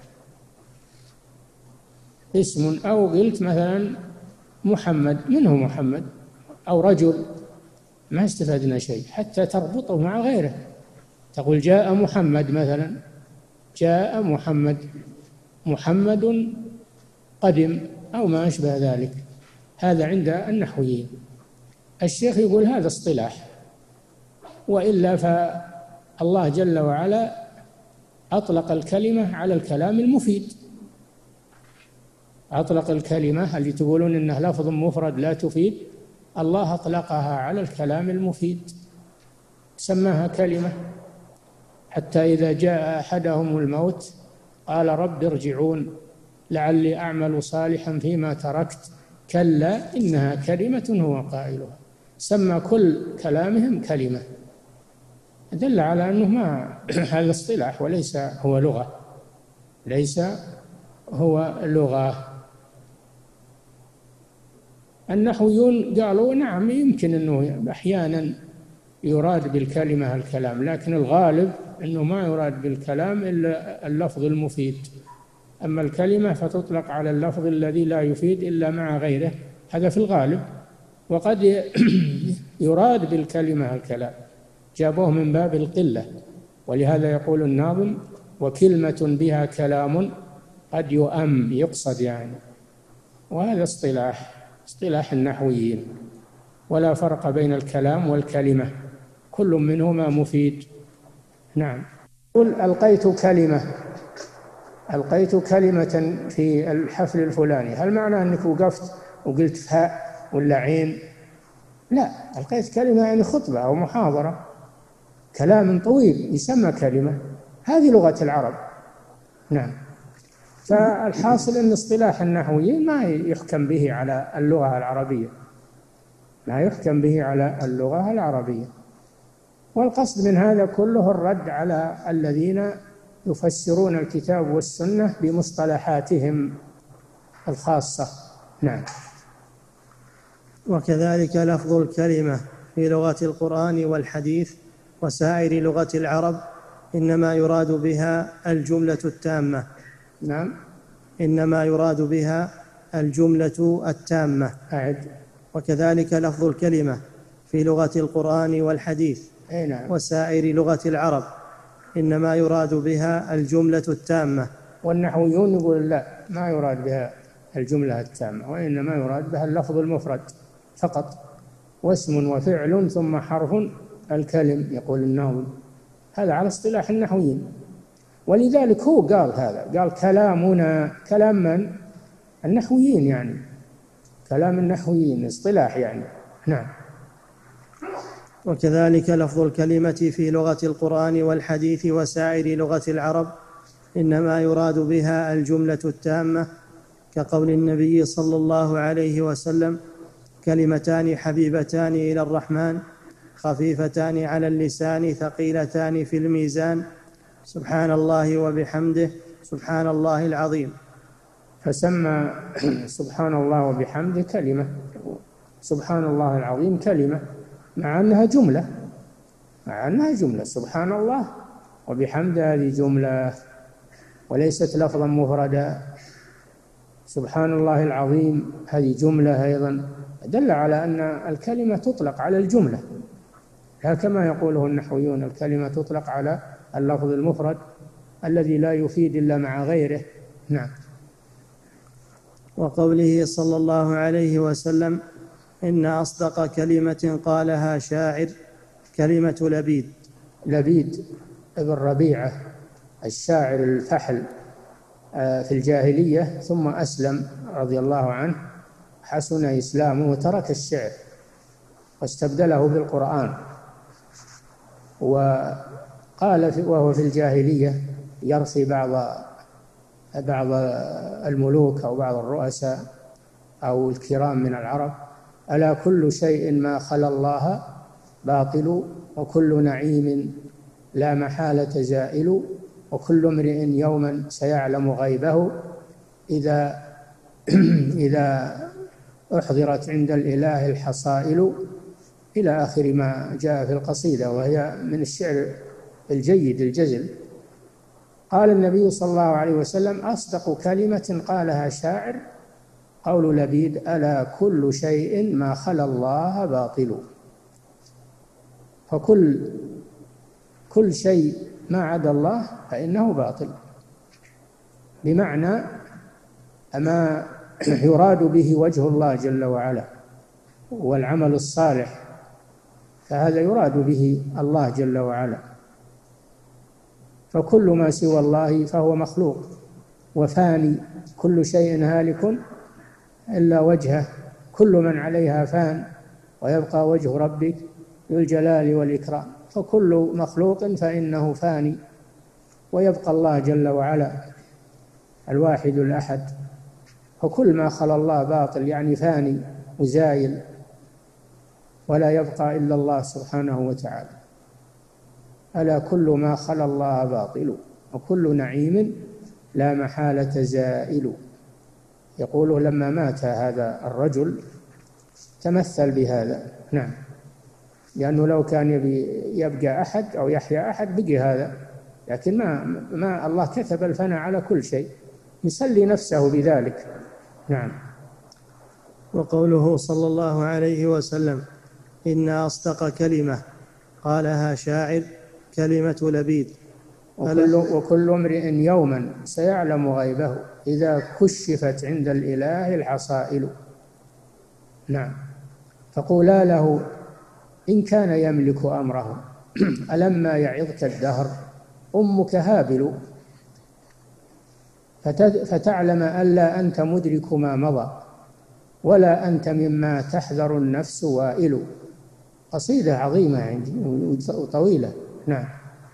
Speaker 3: اسم. أو قلت مثلا محمد، من هو محمد؟ أو رجل، ما استفدنا شيء حتى تربطه مع غيره. تقول جاء محمد مثلا، جاء محمد، محمد قدم، أو ما أشبه ذلك. هذا عند النحويين. الشيخ يقول هذا اصطلاح، وإلا فالله جل وعلا أطلق الكلمة على الكلام المفيد. أطلق الكلمة اللي تقولون إنه لفظ مفرد لا تفيد، الله أطلقها على الكلام المفيد، سماها كلمة. حتى إذا جاء أحدهم الموت قال رب ارجعون لعلي أعمل صالحا فيما تركت كلا إنها كلمة هو قائلها. سمى كل كلامهم كلمة، دل على أنه ما هذا اصطلاح وليس هو لغة، ليس هو لغة. النحويون قالوا نعم يمكن أنه أحيانا يراد بالكلمة الكلام، لكن الغالب أنه ما يراد بالكلام إلا اللفظ المفيد. أما الكلمة فتطلق على اللفظ الذي لا يفيد إلا مع غيره، هذا في الغالب. وقد يراد بالكلمة الكلام، جابوه من باب القلة. ولهذا يقول الناظم وكلمة بها كلام قد يؤم، يقصد يعني. وهذا اصطلاح اصطلاح النحويين، ولا فرق بين الكلام والكلمة، كل منهما مفيد. نعم. قل ألقيت كلمة، ألقيت كلمة في الحفل الفلاني، هل معنى أنك وقفت وقلت فاء ولا عين؟ لا، ألقيت كلمة يعني خطبة أو محاضرة، كلام طويل يسمى كلمة، هذه لغة العرب. نعم. فالحاصل أن اصطلاح النحويين ما يحكم به على اللغة العربية، ما يحكم به على اللغة العربية. والقصد من هذا كله الرد على الذين يفسرون الكتاب والسنة بمصطلحاتهم الخاصة. نعم.
Speaker 2: وكذلك لفظ الكلمة في لغة القرآن والحديث وسائر لغة العرب إنما يراد بها الجملة التامة.
Speaker 3: نعم.
Speaker 2: إنما يراد بها الجملة التامة.
Speaker 3: أعد.
Speaker 2: وكذلك لفظ الكلمة في لغة القرآن والحديث
Speaker 3: نعم.
Speaker 2: وسائر لغة العرب إنما يراد بها الجملة التامة.
Speaker 3: والنحويون يقول لا، ما يراد بها الجملة التامة، وإنما يراد بها اللفظ المفرد فقط، واسم وفعل ثم حرف الكلم، يقول الناظم. هذا على اصطلاح النحويين. ولذلك هو قال هذا، قال كلامنا، كلام من؟ النحويين يعني. كلام النحويين اصطلاح يعني. نعم.
Speaker 2: وكذلك لفظ الكلمة في لغة القرآن والحديث وسائر لغة العرب إنما يراد بها الجملة التامة، كقول النبي صلى الله عليه وسلم: كلمتان حبيبتان إلى الرحمن خفيفتان على اللسان ثقيلتان في الميزان، سبحان الله وبحمده سبحان الله العظيم.
Speaker 3: فسمى سبحان الله وبحمده كلمة، سبحان الله العظيم كلمة، مع أنها جملة مع أنها جملة سبحان الله وبحمده هذه جملة وليست لفظا مفردا. سبحان الله العظيم هذه جملة أيضا، دل على أن الكلمة تطلق على الجملة، لا كما يقوله النحويون الكلمة تطلق على اللفظ المفرد الذي لا يفيد إلا مع غيره. نعم.
Speaker 2: وقوله صلى الله عليه وسلم: إن أصدق كلمة قالها شاعر كلمة لبيد.
Speaker 3: لبيد ابن ربيعة الشاعر الفحل في الجاهلية، ثم أسلم رضي الله عنه، حسن إسلامه وترك الشعر واستبدله بالقرآن. وقال في وهو في الجاهلية يرثي بعض بعض الملوك أو بعض الرؤساء أو الكرام من العرب: ألا كل شيء ما خلا الله باطل، وكل نعيم لا محالة زائل، وكل امرئ يوما سيعلم غيبه، إذا إذا أحضرت عند الإله الحصائل، إلى آخر ما جاء في القصيدة، وهي من الشعر الجيد الجزل. قال النبي صلى الله عليه وسلم: أصدق كلمة قالها شاعر قول لبيد: ألا كل شيء ما خلا الله باطل. فكل كل شيء ما عدا الله فإنه باطل، بمعنى ما يراد به وجه الله جل وعلا والعمل الصالح، فهذا يراد به الله جل وعلا. فكل ما سوى الله فهو مخلوق وفاني، كل شيء هالك إلا وجهه، كل من عليها فان ويبقى وجه ربك ذو الجلال والإكرام. فكل مخلوق فإنه فاني، ويبقى الله جل وعلا الواحد الأحد. فكل ما خلا الله باطل، يعني فاني وزايل، ولا يبقى إلا الله سبحانه وتعالى. ألا كل ما خلا الله باطل، وكل نعيم لا محالة زائل. يقول لما مات هذا الرجل تمثل بهذا. نعم. لأنه لو كان يبي يبقى أحد أو يحيا أحد بقي هذا، لكن ما ما الله كتب الفناء على كل شيء، يسلي نفسه بذلك. نعم.
Speaker 2: وقوله صلى الله عليه وسلم: إن أصدق كلمة قالها شاعر كلمة لبيد.
Speaker 3: وكل, وكل امرئ يوما سيعلم غيبه، إذا كشفت عند الإله الحصائل. نعم. فقولا له إن كان يملك أمره ألما يعظك الدهر أمك هابل، فتعلم ألا أنت مدرك ما مضى، ولا أنت مما تحذر النفس وائل. قصيدة عظيمة عندي وطويلة. نعم.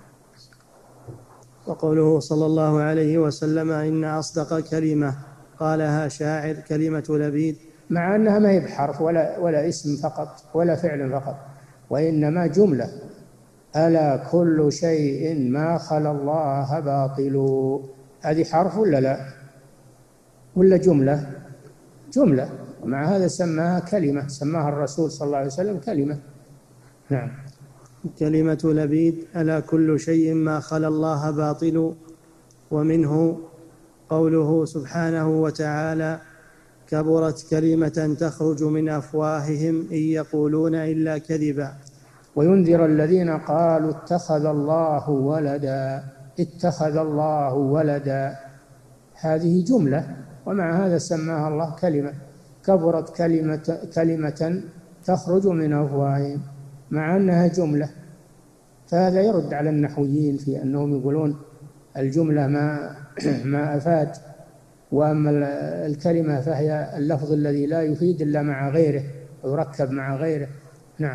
Speaker 2: وقوله صلى الله عليه وسلم: إن أصدق كلمة قالها شاعر كلمة لبيد،
Speaker 3: مع أنها ما هي بحرف ولا, ولا اسم فقط ولا فعل فقط، وإنما جملة: ألا كل شيء ما خلا الله باطل. هذه حرف ولا لا؟ ولا جملة؟ جملة، ومع هذا سماها كلمة، سماها الرسول صلى الله عليه وسلم كلمة. نعم.
Speaker 2: كلمة لبيد: ألا كل شيء ما خلا الله باطل. ومنه قوله سبحانه وتعالى: كبرت كلمة تخرج من أفواههم إن يقولون إلا كذبا.
Speaker 3: وينذر الذين قالوا اتخذ الله ولدا، اتخذ الله ولدا، هذه جملة، ومع هذا سماها الله كلمة. كبرت كلمة, كلمة تخرج من أفواههم، مع أنها جملة. فهذا يرد على النحويين في أنهم يقولون الجملة ما ما أفاد وأما الكلمة فهي اللفظ الذي لا يفيد إلا مع غيره ويركب مع غيره. نعم.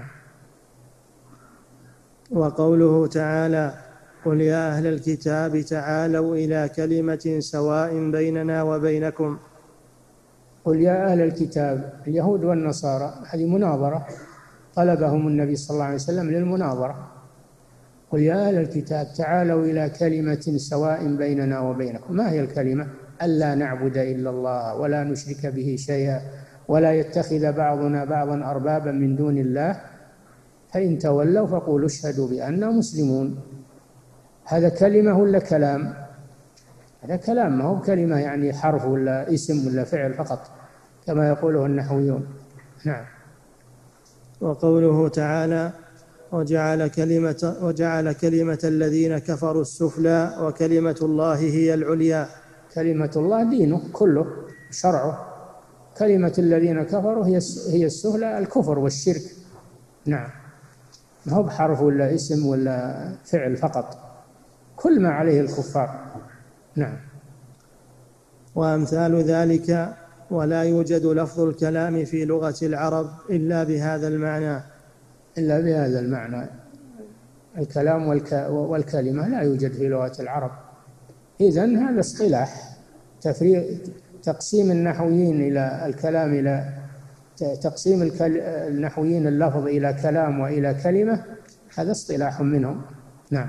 Speaker 2: وقوله تعالى: قل يا أهل الكتاب تعالوا إلى كلمة سواء بيننا وبينكم.
Speaker 3: قل يا أهل الكتاب، اليهود والنصارى، هذه مناظرة طلبهم النبي صلى الله عليه وسلم للمناظرة. قل يا أهل الكتاب تعالوا إلى كلمة سواء بيننا وبينكم. ما هي الكلمة؟ ألا نعبد إلا الله ولا نشرك به شيئا ولا يتخذ بعضنا بعضا أربابا من دون الله فإن تولوا فقولوا اشهدوا بأننا مسلمون. هذا كلمة ولا كلام؟ هذا كلام، ما هو كلمة يعني حرف ولا اسم ولا فعل فقط كما يقوله النحويون. نعم.
Speaker 2: وقوله تعالى: وجعل كلمة, وجعل كلمة الذين كفروا السفلى وكلمة الله هي العليا.
Speaker 3: كلمة الله دينه كله شرعه، كلمة الذين كفروا هي هي السفلى، الكفر والشرك. نعم، ما هو بحرف ولا اسم ولا فعل فقط، كل ما عليه الكفار. نعم.
Speaker 2: وأمثال ذلك: ولا يوجد لفظ الكلام في لغة العرب إلا بهذا المعنى.
Speaker 3: إلا بهذا المعنى، الكلام والك... والكلمة لا يوجد في لغة العرب. إذن هذا اصطلاح تفريق، تقسيم النحويين إلى الكلام إلى تقسيم الكل... النحويين اللفظ إلى كلام وإلى كلمة، هذا اصطلاح منهم. نعم.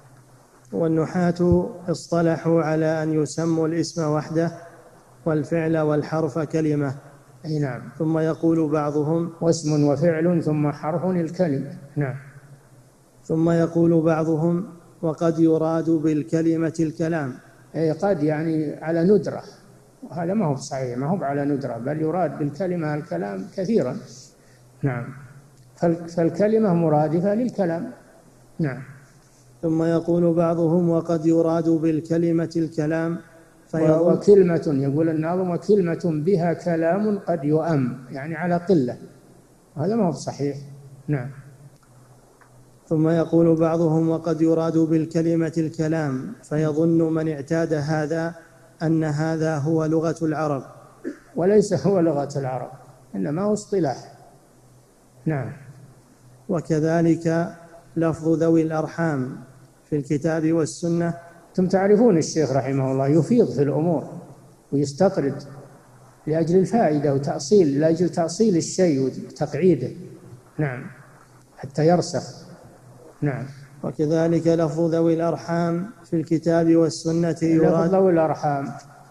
Speaker 2: والنحاة اصطلحوا على أن يسموا الاسم وحده والفعل والحرف كلمة.
Speaker 3: أي نعم.
Speaker 2: ثم يقول بعضهم:
Speaker 3: واسم وفعل ثم حرف الكلمة. نعم.
Speaker 2: ثم يقول بعضهم: وقد يراد بالكلمة الكلام.
Speaker 3: أي قد يعني على ندرة، وهذا ما هو صحيح، ما هو على ندرة، بل يراد بالكلمة الكلام كثيرا. نعم. فالكلمة مرادفة للكلام. نعم.
Speaker 2: ثم يقول بعضهم: وقد يراد بالكلمة الكلام.
Speaker 3: وكلمة، يقول الناظم: وكلمة بها كلام قد يؤم، يعني على قلة، هذا ما هو صحيح. نعم.
Speaker 2: ثم يقول بعضهم: وقد يراد بالكلمة الكلام، فيظن من اعتاد هذا أن هذا هو لغة العرب،
Speaker 3: وليس هو لغة العرب، إنما هو اصطلاح. نعم.
Speaker 2: وكذلك لفظ ذوي الأرحام في الكتاب والسنة.
Speaker 3: أنتم تعرفون الشيخ رحمه الله يفيض في الأمور ويستطرد لأجل الفائدة وتأصيل، لأجل تأصيل الشيء وتقعيده. نعم، حتى يرسخ. نعم.
Speaker 2: وكذلك لفظ ذوي الأرحام في الكتاب والسنة يراد.
Speaker 3: لفظ ذوي الأرحام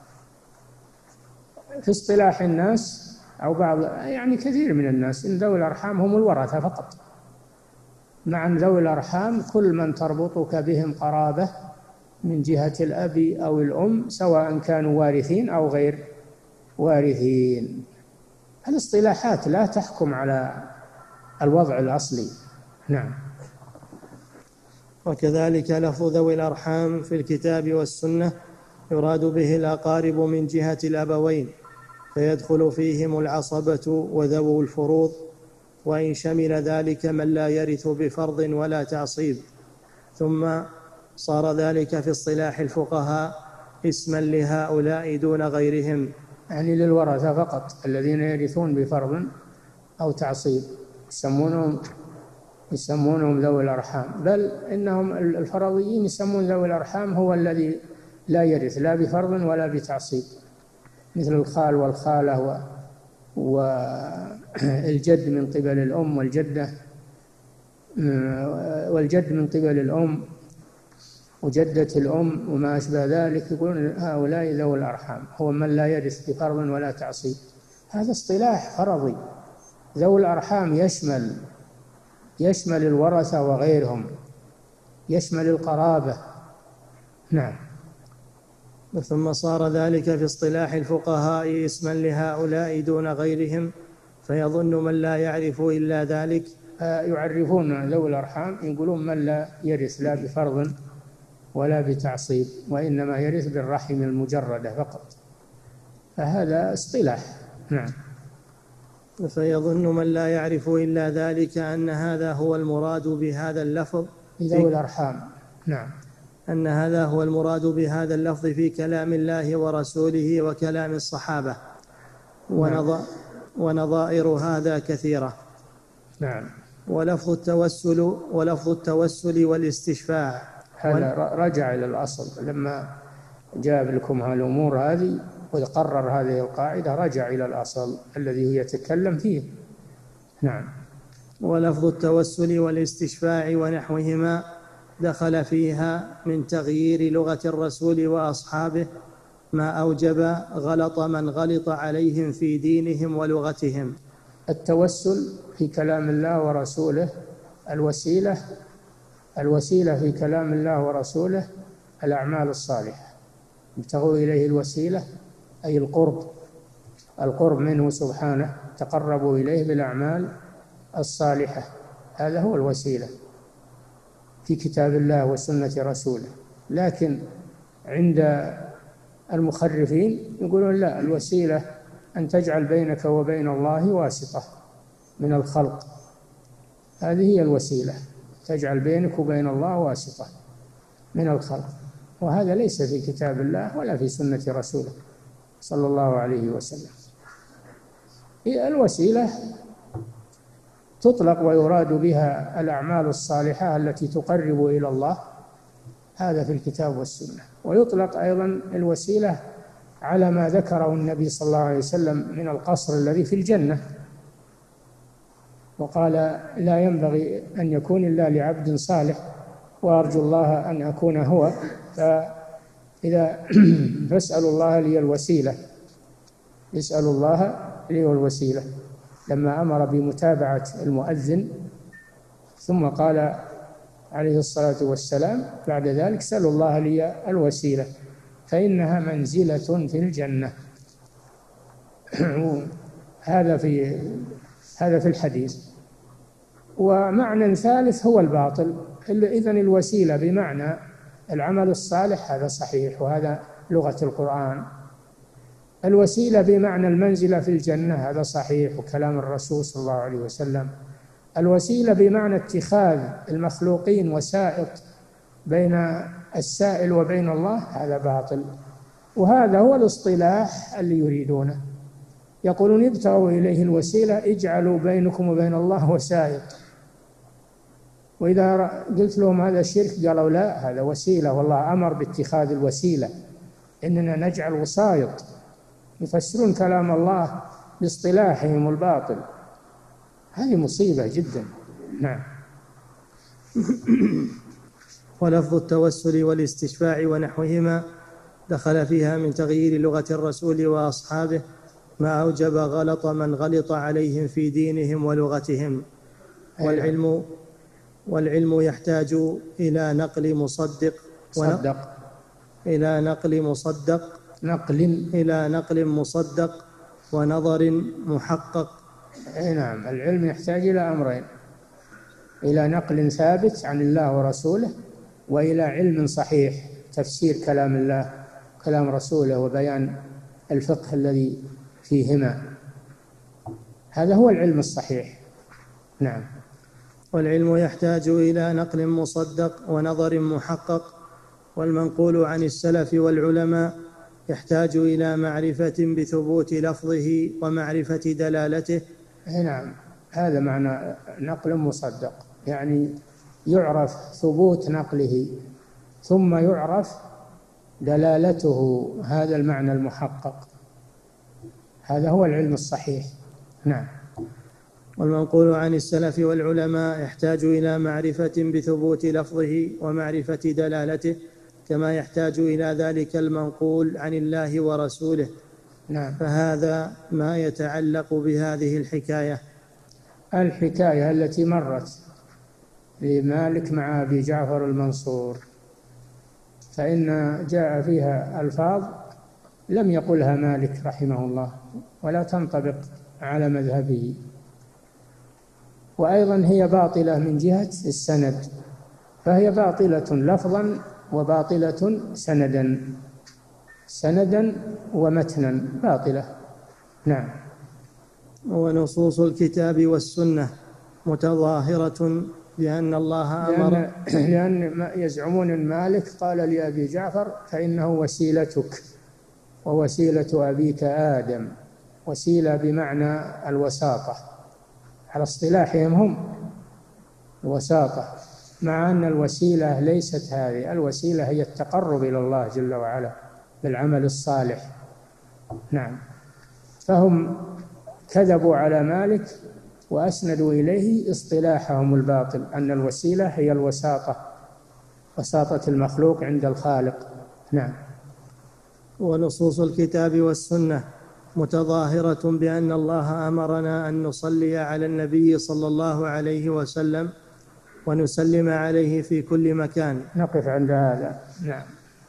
Speaker 3: في اصطلاح الناس أو بعض يعني كثير من الناس إن ذوي الأرحام هم الورثة فقط. مع ذوي الأرحام كل من تربطك بهم قرابة من جهة الأب أو الأم، سواء كانوا وارثين أو غير وارثين. الاصطلاحات لا تحكم على الوضع الأصلي. نعم.
Speaker 2: وكذلك لفظ ذوي الأرحام في الكتاب والسنة يراد به الأقارب من جهة الأبوين، فيدخل فيهم العصبة وذوو الفروض، وإن شمل ذلك من لا يرث بفرض ولا تعصيب. ثم صار ذلك في اصطلاح الفقهاء اسما لهؤلاء دون غيرهم،
Speaker 3: يعني للورثة فقط الذين يرثون بفرض أو تعصيب يسمونهم يسمونهم ذوي الأرحام. بل إنهم الفرضيين يسمون ذوي الأرحام هو الذي لا يرث لا بفرض ولا بتعصيب، مثل الخال والخالة والجد من قبل الأم والجدة والجد من قبل الأم وجدة الأم وما أشبه ذلك، يقولون هؤلاء ذوي الأرحام، هو من لا يرث بفرض ولا تعصيب. هذا اصطلاح فرضي. ذوي الأرحام يشمل يشمل الورثة وغيرهم، يشمل القرابة. نعم.
Speaker 2: ثم صار ذلك في اصطلاح الفقهاء اسما لهؤلاء دون غيرهم، فيظن من لا يعرف إلا ذلك.
Speaker 3: يعرفون ذوي الأرحام يقولون من لا يرث لا بفرض ولا بتعصيب، وإنما يرث بالرحم المجردة فقط، فهذا اصطلاح. نعم.
Speaker 2: فيظن من لا يعرف إلا ذلك أن هذا هو المراد بهذا اللفظ
Speaker 3: ذوي الأرحام. نعم.
Speaker 2: أن هذا هو المراد بهذا اللفظ في كلام الله ورسوله وكلام الصحابة، ونظ... ونظائر هذا كثيرة.
Speaker 3: نعم.
Speaker 2: ولفظ التوسل ولفظ التوسل والاستشفاع
Speaker 3: هذا رجع إلى الأصل، لما جاب لكم هالأمور هذه وقرر هذه القاعدة رجع إلى الأصل الذي هو يتكلم فيه. نعم.
Speaker 2: ولفظ التوسل والاستشفاع ونحوهما دخل فيها من تغيير لغة الرسول وأصحابه ما أوجب غلط من غلط عليهم في دينهم ولغتهم.
Speaker 3: التوسل في كلام الله ورسوله الوسيلة الوسيلة في كلام الله ورسوله الأعمال الصالحة، ابتغوا إليه الوسيلة أي القرب القرب منه سبحانه، تقربوا إليه بالأعمال الصالحة، هذا هو الوسيلة في كتاب الله وسنة رسوله. لكن عند المخرفين يقولون لا، الوسيلة أن تجعل بينك وبين الله واسطة من الخلق، هذه هي الوسيلة، تجعل بينك وبين الله واسطة من الخلق، وهذا ليس في كتاب الله ولا في سنة رسوله صلى الله عليه وسلم. الوسيلة تطلق ويراد بها الأعمال الصالحة التي تقرب إلى الله، هذا في الكتاب والسنة. ويطلق أيضا الوسيلة على ما ذكره النبي صلى الله عليه وسلم من القصر الذي في الجنة، وقال لا ينبغي أن يكون إلا لعبد صالح وأرجو الله أن أكون هو، فإذا فاسألوا الله لي الوسيلة اسألوا الله لي الوسيلة، لما أمر بمتابعة المؤذن ثم قال عليه الصلاة والسلام بعد ذلك سألوا الله لي الوسيلة فإنها منزلة في الجنة. هذا في هذا في الحديث. ومعنى ثالث هو الباطل. إذن الوسيلة بمعنى العمل الصالح هذا صحيح، وهذا لغة القرآن. الوسيلة بمعنى المنزلة في الجنة هذا صحيح، وكلام الرسول صلى الله عليه وسلم. الوسيلة بمعنى اتخاذ المخلوقين وسائط بين السائل وبين الله هذا باطل، وهذا هو الاصطلاح اللي يريدونه. يقولون ابتغوا إليه الوسيلة اجعلوا بينكم وبين الله وسائط، وإذا قلت لهم هذا شرك قالوا لا، هذا وسيلة، والله أمر باتخاذ الوسيلة، إننا نجعل وسائط، يفسرون كلام الله باصطلاحهم الباطل. هذه مصيبة جدا. نعم.
Speaker 2: ولفظ التوسل والاستشفاع ونحوهما دخل فيها من تغيير لغة الرسول وأصحابه ما أوجب غلط من غلط عليهم في دينهم ولغتهم. والعلم والعلم يحتاج إلى نقل مصدق
Speaker 3: صدق
Speaker 2: إلى نقل مصدق
Speaker 3: نقل
Speaker 2: إلى نقل مصدق ونظر محقق.
Speaker 3: نعم. العلم يحتاج إلى أمرين: إلى نقل ثابت عن الله ورسوله، وإلى علم صحيح، تفسير كلام الله كلام رسوله وبيان الفقه الذي فيهما، هذا هو العلم الصحيح. نعم.
Speaker 2: والعلم يحتاج إلى نقل مصدق ونظر محقق. والمنقول عن السلف والعلماء يحتاج إلى معرفة بثبوت لفظه ومعرفة دلالته.
Speaker 3: نعم، هذا معنى نقل مصدق، يعني يعرف ثبوت نقله ثم يعرف دلالته، هذا المعنى المحقق، هذا هو العلم الصحيح. نعم.
Speaker 2: والمنقول عن السلف والعلماء يحتاج إلى معرفة بثبوت لفظه ومعرفة دلالته كما يحتاج إلى ذلك المنقول عن الله ورسوله.
Speaker 3: نعم.
Speaker 2: فهذا ما يتعلق بهذه الحكاية
Speaker 3: الحكاية التي مرت لمالك مع أبي جعفر المنصور، فإن جاء فيها ألفاظ لم يقلها مالك رحمه الله ولا تنطبق على مذهبه، وأيضا هي باطلة من جهة السند، فهي باطلة لفظا وباطلة سندا سندا ومتنا باطلة. نعم.
Speaker 2: ونصوص الكتاب والسنة متظاهرة بأن الله أمر
Speaker 3: لأن, لأن يزعمون أن مالك قال لأبي جعفر فإنه وسيلتك ووسيلة أبيك آدم، وسيلة بمعنى الوساطة على اصطلاحهم هم الوساطة، مع أن الوسيلة ليست هذه، الوسيلة هي التقرب إلى الله جل وعلا بالعمل الصالح. نعم. فهم كذبوا على مالك وأسندوا إليه اصطلاحهم الباطل أن الوسيلة هي الوساطة، وساطة المخلوق عند الخالق. نعم.
Speaker 2: ونصوص الكتاب والسنة متظاهرة بأن الله أمرنا أن نصلي على النبي صلى الله عليه وسلم ونسلم عليه في كل مكان.
Speaker 3: نقف عند هذا. نعم.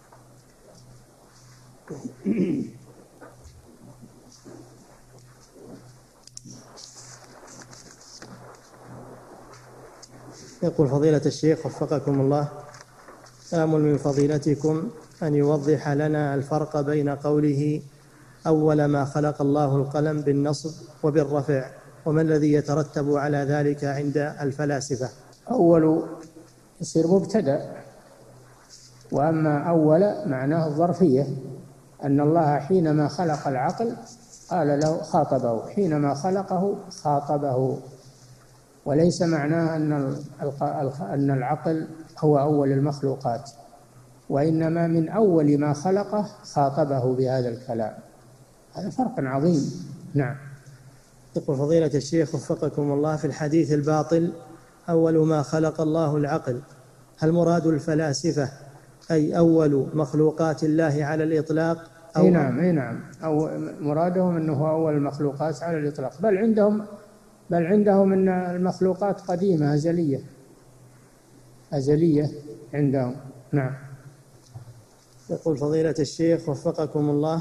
Speaker 2: يقول فضيلة الشيخ وفقكم الله: آمل من فضيلتكم أن يوضح لنا الفرق بين قوله أول ما خلق الله القلم بالنصب وبالرفع، وما الذي يترتب على ذلك عند الفلاسفة؟
Speaker 3: أول يصير مبتدأ، وأما أول معناه الظرفية، أن الله حينما خلق العقل قال له خاطبه، حينما خلقه خاطبه، وليس معناه أن أن العقل هو أول المخلوقات، وإنما من أول ما خلقه خاطبه بهذا الكلام. هذا فرق عظيم. نعم.
Speaker 2: يقول فضيلة الشيخ وفقكم الله: في الحديث الباطل أول ما خلق الله العقل، هل مراد الفلاسفة أي أول مخلوقات الله على الإطلاق؟
Speaker 3: أو أي نعم أي نعم أو مرادهم أنه أول المخلوقات على الإطلاق، بل عندهم بل عندهم أن المخلوقات قديمة أزلية أزلية عندهم. نعم.
Speaker 2: يقول فضيلة الشيخ وفقكم الله: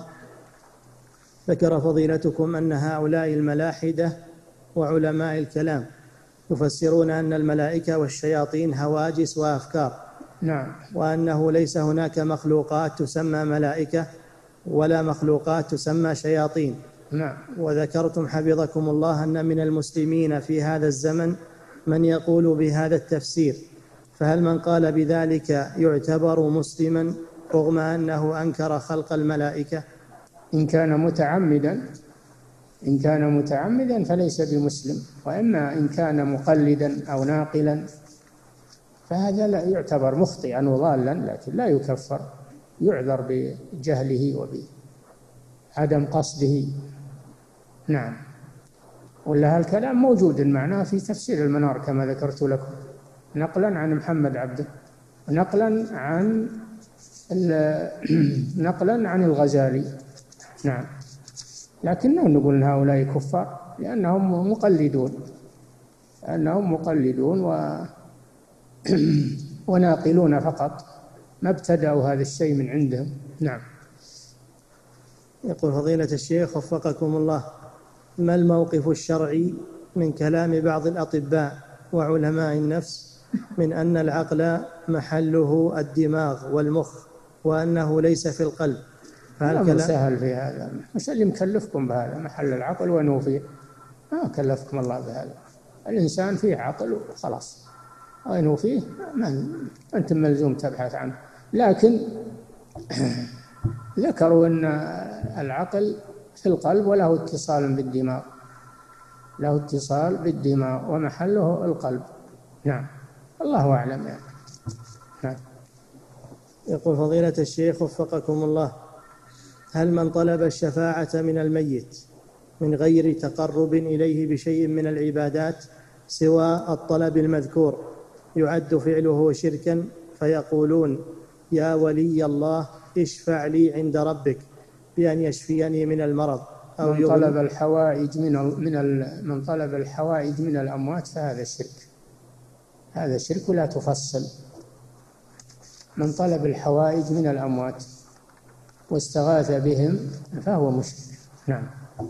Speaker 2: ذكر فضيلتكم أن هؤلاء الملاحدة وعلماء الكلام يفسرون أن الملائكة والشياطين هواجس وأفكار.
Speaker 3: نعم.
Speaker 2: وأنه ليس هناك مخلوقات تسمى ملائكة ولا مخلوقات تسمى شياطين.
Speaker 3: نعم.
Speaker 2: وذكرتم حفظكم الله أن من المسلمين في هذا الزمن من يقول بهذا التفسير، فهل من قال بذلك يعتبر مسلما رغم أنه أنكر خلق الملائكة؟
Speaker 3: إن كان متعمدا إن كان متعمدا فليس بمسلم، وإما إن كان مقلدا أو ناقلا فهذا لا يعتبر مخطئا وضالا، لكن لا يكفر، يعذر بجهله وبعدم قصده. نعم. ولا هالكلام موجود معناه في تفسير المنار كما ذكرت لكم، نقلا عن محمد عبده، نقلا عن نقلا عن الغزالي. نعم. لكن نقول إن هؤلاء كفار لأنهم مقلدون لأنهم مقلدون و وناقلون فقط، ما ابتدأوا هذا الشيء من عندهم. نعم.
Speaker 2: يقول فضيلة الشيخ وفقكم الله: ما الموقف الشرعي من كلام بعض الأطباء وعلماء النفس من أن العقل محله الدماغ والمخ وأنه ليس في القلب؟
Speaker 3: فهل سهل في هذا؟ مش اللي مكلفكم بهذا محل العقل وأنه فيه؟ ما كلفكم الله بهذا. الإنسان فيه عقل وخلاص، وأنه فيه ما أنتم ملزوم تبحث عنه. لكن ذكروا أن العقل في القلب وله اتصال بالدماغ، له اتصال بالدماغ ومحله القلب. نعم. الله أعلم يعني. نعم.
Speaker 2: يقول فضيلة الشيخ وفقكم الله: هل من طلب الشفاعة من الميت من غير تقرب إليه بشيء من العبادات سوى الطلب المذكور يعد فعله شركا، فيقولون يا ولي الله اشفع لي عند ربك بأن يشفيني من المرض؟
Speaker 3: أو من طلب الحوائج من من من طلب الحوائج من الأموات فهذا شرك، هذا شرك لا تفصل. من طلب الحوائج من الأموات واستغاث بهم فهو مشرك. نعم.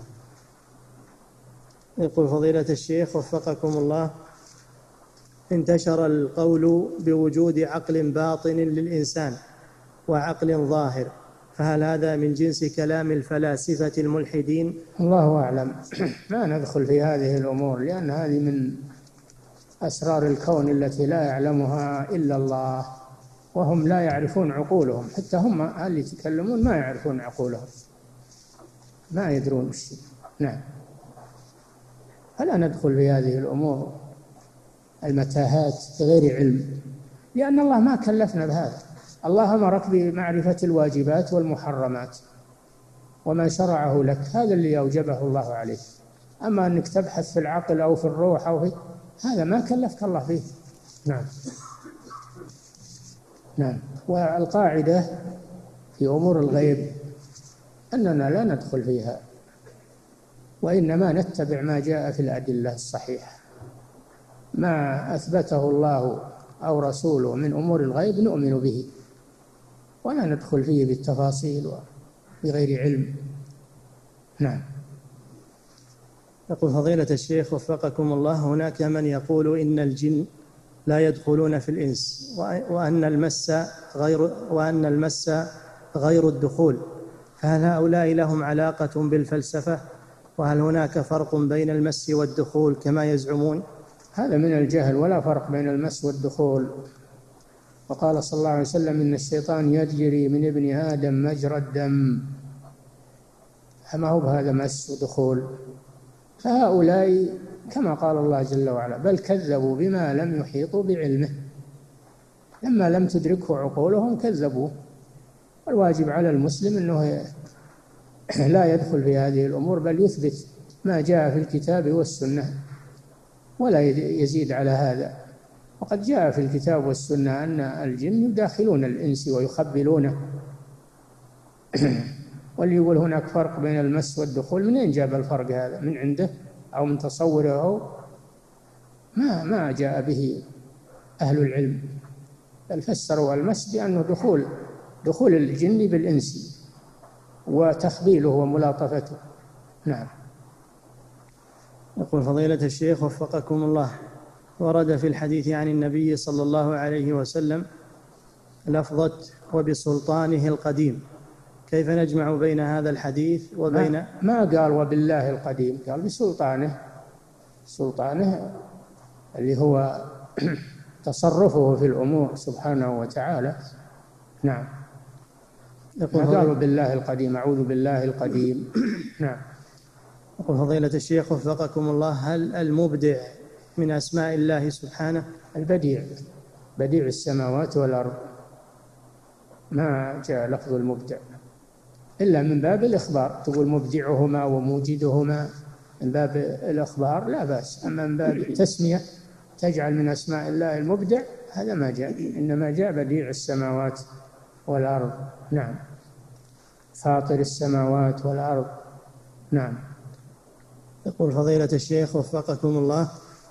Speaker 2: يقول فضيلة الشيخ وفقكم الله: انتشر القول بوجود عقل باطن للإنسان وعقل ظاهر، فهل هذا من جنس كلام الفلاسفة الملحدين؟
Speaker 3: الله أعلم. ما ندخل في هذه الأمور لأن هذه من أسرار الكون التي لا يعلمها إلا الله، وهم لا يعرفون عقولهم، حتى هم اللي يتكلمون ما يعرفون عقولهم، ما يدرون الشيء. نعم. فلا ندخل في هذه الأمور المتاهات بغير علم، لأن الله ما كلفنا بهذا. الله أمرك بمعرفة الواجبات والمحرمات وما شرعه لك، هذا اللي أوجبه الله عليك. أما أنك تبحث في العقل أو في الروح أو في هذا ما كلفك الله فيه. نعم. نعم. والقاعدة في أمور الغيب أننا لا ندخل فيها، وإنما نتبع ما جاء في الأدلة الصحيحة. ما أثبته الله أو رسوله من أمور الغيب نؤمن به، ولا ندخل فيه بالتفاصيل بغير علم. نعم.
Speaker 2: يقول فضيلة الشيخ وفقكم الله: هناك من يقول إن الجن لا يدخلون في الإنس، وأن المس غير وأن المس غير الدخول، فهل هؤلاء لهم علاقة بالفلسفة؟ وهل هناك فرق بين المس والدخول كما يزعمون؟
Speaker 3: هذا من الجهل، ولا فرق بين المس والدخول. وقال صلى الله عليه وسلم: إن الشيطان يجري من ابن آدم مجرى الدم، فما هو بهذا مس ودخول. فهؤلاء كما قال الله جل وعلا: بل كذبوا بما لم يحيطوا بعلمه، لما لم تدركه عقولهم كذبوا. والواجب على المسلم أنه لا يدخل في هذه الأمور، بل يثبت ما جاء في الكتاب والسنة ولا يزيد على هذا. وقد جاء في الكتاب والسنة أن الجن يداخلون الإنس ويخبلونه. واللي يقول هناك فرق بين المس والدخول، منين جاب الفرق هذا؟ من عنده أو من تصوره؟ ما ما جاء به أهل العلم، بل فسروا المس بأنه دخول دخول الجن بالإنس وتخبيله وملاطفته. نعم.
Speaker 2: يقول فضيلة الشيخ وفقكم الله: ورد في الحديث عن النبي صلى الله عليه وسلم لفظة وبسلطانه القديم، كيف نجمع بين هذا الحديث وبين
Speaker 3: ما, ما قال وبالله القديم، قال بسلطانه. سلطانه اللي هو تصرفه في الأمور سبحانه وتعالى. نعم. يقول قالوا بالله القديم، أعوذ بالله القديم. نعم.
Speaker 2: يقول فضيلة الشيخ وفقكم الله: هل المبدع من أسماء الله سبحانه؟
Speaker 3: البديع، بديع السماوات والأرض، ما جاء لفظ المبدع إلا من باب الإخبار، تقول مبدعهما وموجدهما من باب الإخبار لا بأس. أما من باب التسمية تجعل من أسماء الله المبدع، هذا ما جاء، إنما جاء بديع السماوات والأرض. نعم. فاطر السماوات والأرض. نعم.
Speaker 2: يقول فضيلة الشيخ وفقكم الله: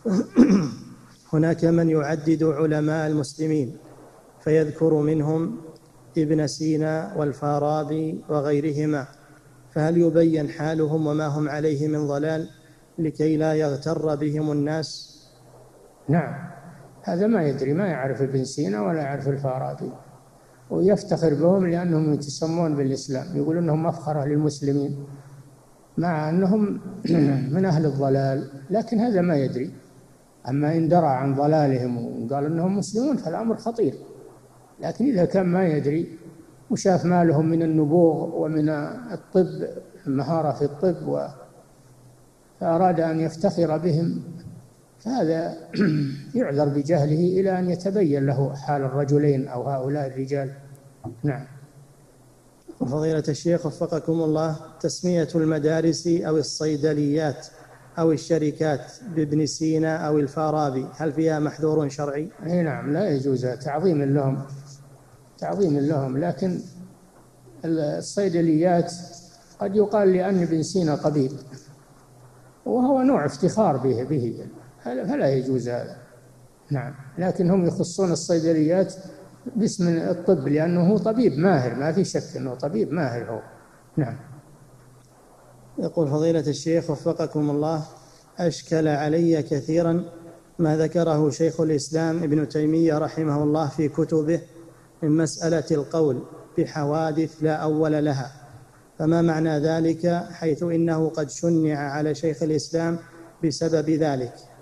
Speaker 2: هناك من يعدد علماء المسلمين فيذكر منهم ابن سينا والفارابي وغيرهما، فهل يبين حالهم وما هم عليه من ضلال لكي لا يغتر بهم الناس؟
Speaker 3: نعم. هذا ما يدري، ما يعرف ابن سينا ولا يعرف الفارابي، ويفتخر بهم لأنهم يتسمون بالإسلام، يقول أنهم مفخرة للمسلمين مع أنهم من أهل الضلال، لكن هذا ما يدري. أما إن درى عن ضلالهم وقال أنهم مسلمون فالأمر خطير. لكن إذا كان ما يدري وشاف ما لهم من النبوغ ومن الطب، المهارة في الطب، فأراد أن يفتخر بهم، فهذا يعذر بجهله إلى أن يتبين له حال الرجلين أو هؤلاء الرجال. نعم.
Speaker 2: فضيلة الشيخ وفقكم الله: تسمية المدارس أو الصيدليات أو الشركات بابن سينا أو الفارابي هل فيها محذور شرعي؟
Speaker 3: أي نعم، لا يجوز، تعظيم لهم، تعظيم لهم. لكن الصيدليات قد يقال لأن ابن سينا طبيب، وهو نوع افتخار به به فلا يجوز هذا. نعم. لكن هم يخصون الصيدليات باسم الطب لأنه هو طبيب ماهر، ما في شك أنه طبيب ماهر هو. نعم.
Speaker 2: يقول فضيلة الشيخ وفقكم الله: أشكل علي كثيرا ما ذكره شيخ الإسلام ابن تيمية رحمه الله في كتبه من مسألة القول بحوادث لا أول لها، فما معنى ذلك، حيث إنه قد شنع على شيخ الإسلام بسبب ذلك،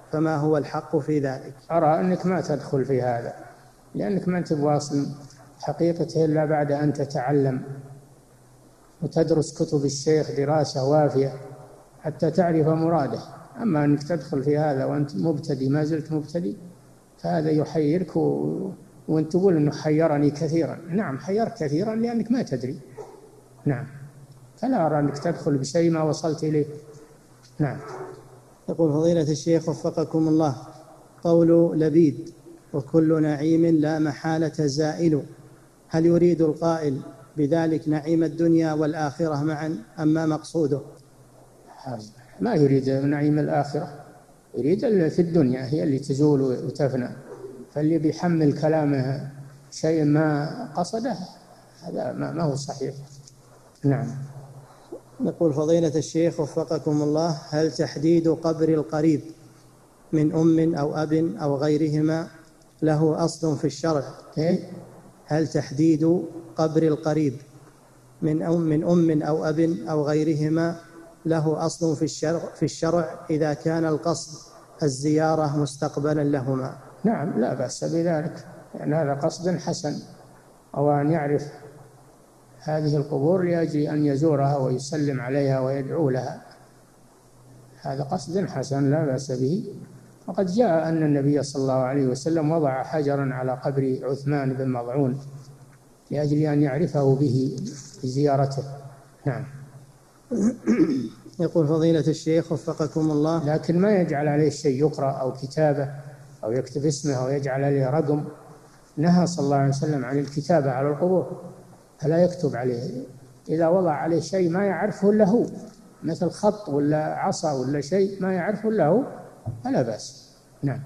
Speaker 2: فما هو الحق في ذلك؟
Speaker 3: أرى أنك ما تدخل في هذا، لأنك ما أنت بواصل حقيقته إلا بعد أن تتعلم وتدرس كتب الشيخ دراسة وافية حتى تعرف مراده. أما أنك تدخل في هذا وأنت مبتدئ، ما زلت مبتدئ، فهذا يحيرك و... وأنت تقول أنه حيرني كثيرا. نعم حيرك كثيرا لأنك ما تدري. نعم، فلا أرى أنك تدخل بشيء ما وصلت إليه. نعم.
Speaker 2: يقول فضيلة الشيخ وفقكم الله: قول لبيد: وكل نعيم لا محالة زائل، هل يريد القائل بذلك نعيم الدنيا والآخرة معا أم ما مقصوده؟
Speaker 3: ما يريد نعيم الآخرة، يريد في الدنيا هي اللي تزول وتفنى. فاللي بيحمل كلامه شيء ما قصده هذا ما هو صحيح. نعم.
Speaker 2: نقول فضيلة الشيخ وفقكم الله: هل تحديد قبر القريب من أم أو أب أو غيرهما له أصل في الشرع؟ هل تحديد قبر القريب من أم من أم أو أب أو غيرهما له أصل في الشرع في الشرع إذا كان القصد الزيارة مستقبلا لهما؟
Speaker 3: نعم، لا بأس بذلك، يعني هذا قصد حسن، أو أن يعرف هذه القبور لأجل أن يزورها ويسلم عليها ويدعو لها، هذا قصد حسن لا بأس به. وقد جاء أن النبي صلى الله عليه وسلم وضع حجرا على قبر عثمان بن مظعون لأجل أن يعرفه به بزيارته. نعم.
Speaker 2: يقول فضيلة الشيخ وفقكم الله:
Speaker 3: لكن ما يجعل عليه شيء يقرأ أو كتابة أو يكتب اسمه أو يجعل عليه رقم. نهى صلى الله عليه وسلم عن الكتابة على القبور، فلا يكتب عليه. إذا وضع عليه شيء ما يعرفه إلا هو، مثل خط ولا عصا ولا شيء ما يعرفه إلا هو، فلا بأس. نعم.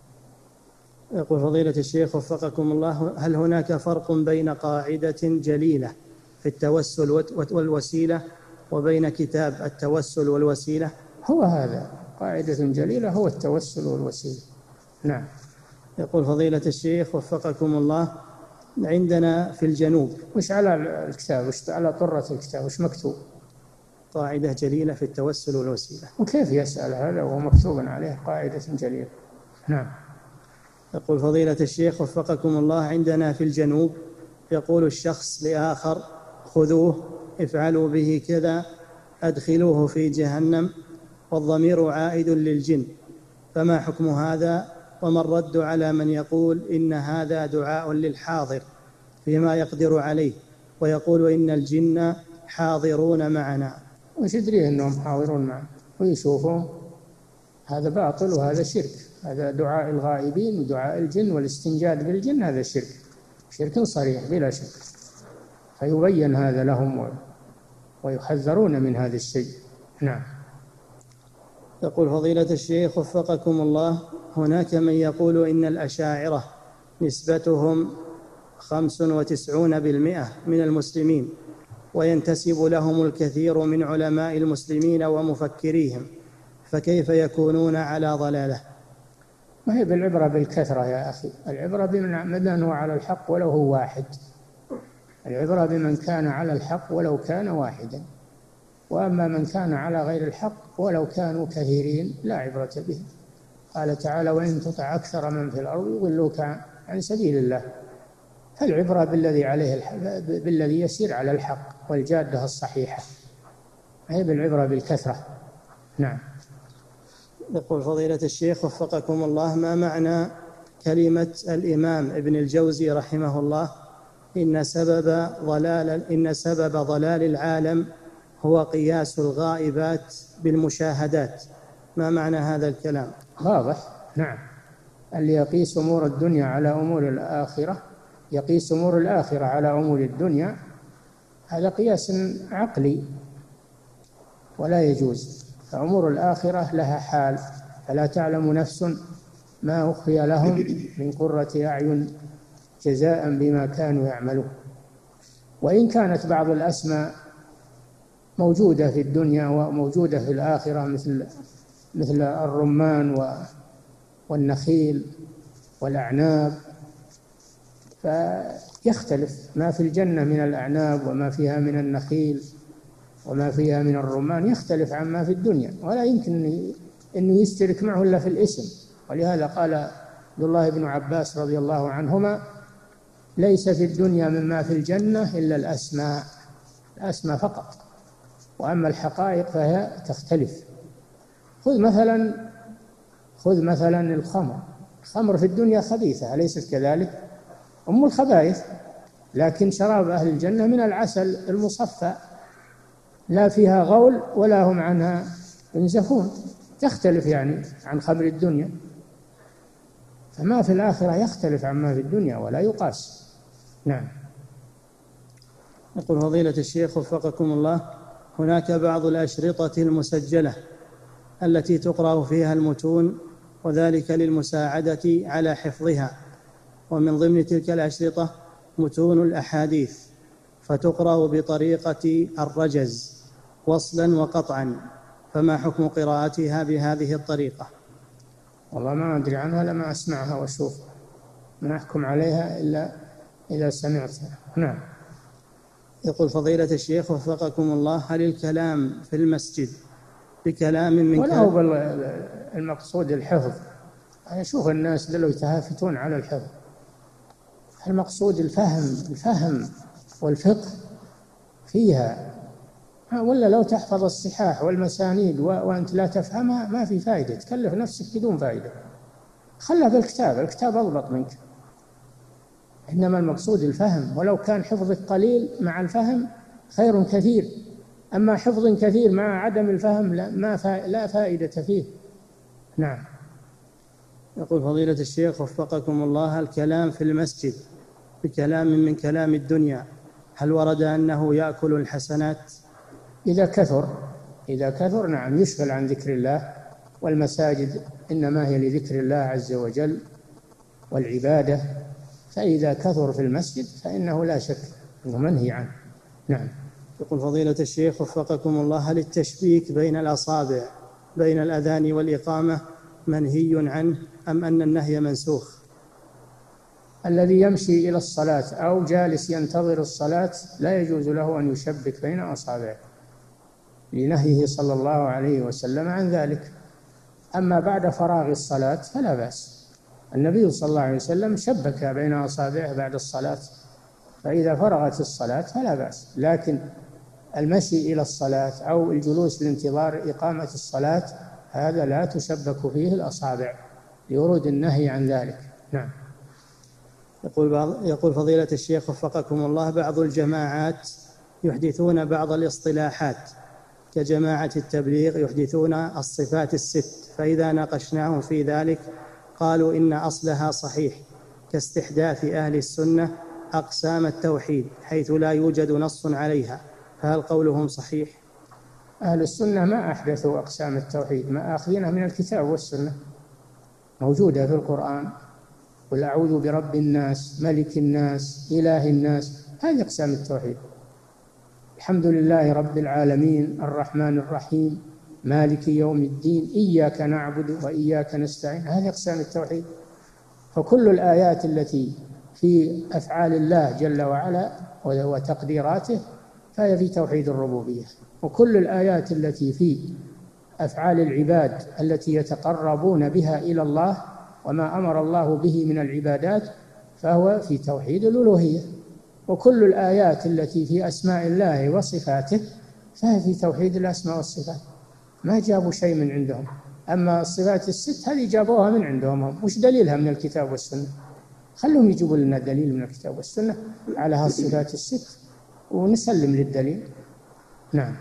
Speaker 2: يقول فضيلة الشيخ وفقكم الله: هل هناك فرق بين قاعدة جليلة في التوسل والوسيلة وبين كتاب التوسل والوسيلة؟
Speaker 3: هو هذا قاعدة جليلة، هو التوسل والوسيلة. نعم.
Speaker 2: يقول فضيلة الشيخ وفقكم الله: عندنا في الجنوب.
Speaker 3: وش على الكتاب؟ وش على طرة الكتاب؟ وش مكتوب؟
Speaker 2: قاعدة جليلة في التوسل والوسيلة.
Speaker 3: وكيف يسأل هذا وهو مكتوب عليه قاعدة جليلة؟ نعم.
Speaker 2: يقول فضيلة الشيخ وفقكم الله: عندنا في الجنوب يقول الشخص لآخر: خذوه افعلوا به كذا، أدخلوه في جهنم، والضمير عائد للجن، فما حكم هذا؟ وما الرد على من يقول إن هذا دعاء للحاضر فيما يقدر عليه، ويقول إن الجن حاضرون معنا؟
Speaker 3: وش يدري أنهم حاضرون معنا ويشوفهم؟ هذا باطل وهذا شرك. هذا دعاء الغائبين ودعاء الجن والاستنجاد بالجن، هذا شرك، شرك صريح بلا شك، فيبين هذا لهم ويحذرون من هذا الشيء. نعم.
Speaker 2: يقول فضيلة الشيخ وفقكم الله: هناك من يقول إن الأشاعرة نسبتهم خمس وتسعون بالمئة من المسلمين، وينتسب لهم الكثير من علماء المسلمين ومفكريهم، فكيف يكونون على ضلالة؟
Speaker 3: ما هي بالعبرة بالكثرة يا أخي، العبرة بمن هو على الحق ولو هو واحد، العبرة بمن كان على الحق ولو كان واحدا، وأما من كان على غير الحق ولو كانوا كثيرين لا عبرة به. قال تعالى: وإن تطع أكثر من في الأرض يضلوك عن سبيل الله. فالعبرة بالذي عليه الحق، بالذي يسير على الحق والجادة الصحيحة، هي بالعبرة بالكثرة. نعم.
Speaker 2: يقول فضيلة الشيخ وفقكم الله: ما معنى كلمة الإمام ابن الجوزي رحمه الله: إن سبب ضلال إن سبب ضلال العالم هو قياس الغائبات بالمشاهدات؟ ما معنى هذا الكلام؟
Speaker 3: واضح. نعم. اللي يقيس أمور الدنيا على أمور الآخرة، يقيس أمور الآخرة على أمور الدنيا، هذا قياس عقلي ولا يجوز. فأمور الآخرة لها حال، فلا تعلم نفس ما أخفي لهم من قرة أعين جزاء بما كانوا يعملون. وإن كانت بعض الأسماء موجودة في الدنيا وموجودة في الآخرة، مثل مثل الرمان والنخيل والأعناب، فيختلف ما في الجنة من الأعناب وما فيها من النخيل وما فيها من الرمان، يختلف عما في الدنيا، ولا يمكن أنه يشترك معه إلا في الاسم. ولهذا قال عبد الله بن عباس رضي الله عنهما: ليس في الدنيا مما في الجنة إلا الأسماء، الأسماء فقط، وأما الحقائق فهي تختلف. خذ مثلا خذ مثلا الخمر، الخمر في الدنيا خبيثة أليست كذلك؟ أم الخبائث، لكن شراب أهل الجنة من العسل المصفى، لا فيها غول ولا هم عنها ينزفون، تختلف يعني عن خمر الدنيا. فما في الآخرة يختلف عما في الدنيا ولا يقاس. نعم.
Speaker 2: يقول فضيلة الشيخ وفقكم الله: هناك بعض الأشرطة المسجلة التي تقرأ فيها المتون، وذلك للمساعدة على حفظها، ومن ضمن تلك الأشرطة متون الأحاديث، فتقرأ بطريقة الرجز وصلا وقطعا، فما حكم قراءتها بهذه الطريقة؟
Speaker 3: والله ما أدري عنها، لما أسمعها وأشوف، ما أحكم عليها إلا إذا سمعتها. نعم.
Speaker 2: يقول فضيلة الشيخ وفقكم الله: هل الكلام في المسجد بكلام من
Speaker 3: ولا هو المقصود الحفظ؟ أنا أشوف الناس دلوا يتهافتون على الحفظ، المقصود الفهم الفهم والفقه فيها، ولا لو تحفظ الصحاح والمسانيد وأنت لا تفهمها ما في فائدة، تكلف نفسك بدون فائدة، خلها بالكتاب، الكتاب أضبط منك. إنما المقصود الفهم، ولو كان حفظك قليل مع الفهم خير كثير، أما حفظ كثير مع عدم الفهم لا, ما فا لا فائدة فيه. نعم.
Speaker 2: يقول فضيلة الشيخ وفقكم الله: الكلام في المسجد بكلام من كلام الدنيا، هل ورد أنه يأكل الحسنات؟
Speaker 3: إذا كثر إذا كثر نعم يشغل عن ذكر الله، والمساجد إنما هي لذكر الله عز وجل والعبادة، فإذا كثر في المسجد فإنه لا شك أنه منهي عنه. نعم.
Speaker 2: يقول فضيلة الشيخ وفقكم الله: هل التشبيك بين الأصابع بين الأذان والإقامة منهي عنه، أم أن النهي منسوخ؟
Speaker 3: الذي يمشي إلى الصلاة أو جالس ينتظر الصلاة لا يجوز له أن يشبك بين أصابعه، لنهيه صلى الله عليه وسلم عن ذلك. أما بعد فراغ الصلاة فلا بأس، النبي صلى الله عليه وسلم شبك بين أصابعه بعد الصلاة، فإذا فرغت الصلاة فلا بأس. لكن المشي إلى الصلاة أو الجلوس لانتظار إقامة الصلاة هذا لا تشبك فيه الأصابع لورود النهي عن ذلك. نعم.
Speaker 2: يقول, بعض يقول فضيلة الشيخ وفقكم الله: بعض الجماعات يحدثون بعض الاصطلاحات، كجماعة التبليغ يحدثون الصفات الست، فإذا ناقشناهم في ذلك قالوا إن أصلها صحيح، كاستحداث أهل السنة أقسام التوحيد حيث لا يوجد نص عليها، فهل قولهم صحيح؟
Speaker 3: أهل السنة ما أحدثوا أقسام التوحيد، ما أخذينها من الكتاب والسنة، موجودة في القرآن: قل أعوذ برب الناس ملك الناس إله الناس، هذه أقسام التوحيد. الحمد لله رب العالمين الرحمن الرحيم مالك يوم الدين إياك نعبد وإياك نستعين، هذه أقسام التوحيد. فكل الآيات التي في أفعال الله جل وعلا وتقديراته فهي في توحيد الربوبية، وكل الآيات التي في أفعال العباد التي يتقربون بها إلى الله وما أمر الله به من العبادات فهو في توحيد الألوهية، وكل الآيات التي في أسماء الله وصفاته فهي في توحيد الأسماء والصفات، ما جابوا شيء من عندهم. أما الصفات الست هذه جابوها من عندهم، وش دليلها من الكتاب والسنة؟ خلهم يجيبوا لنا دليل من الكتاب والسنة على هالصفات الست ونسلم للدليل. نعم.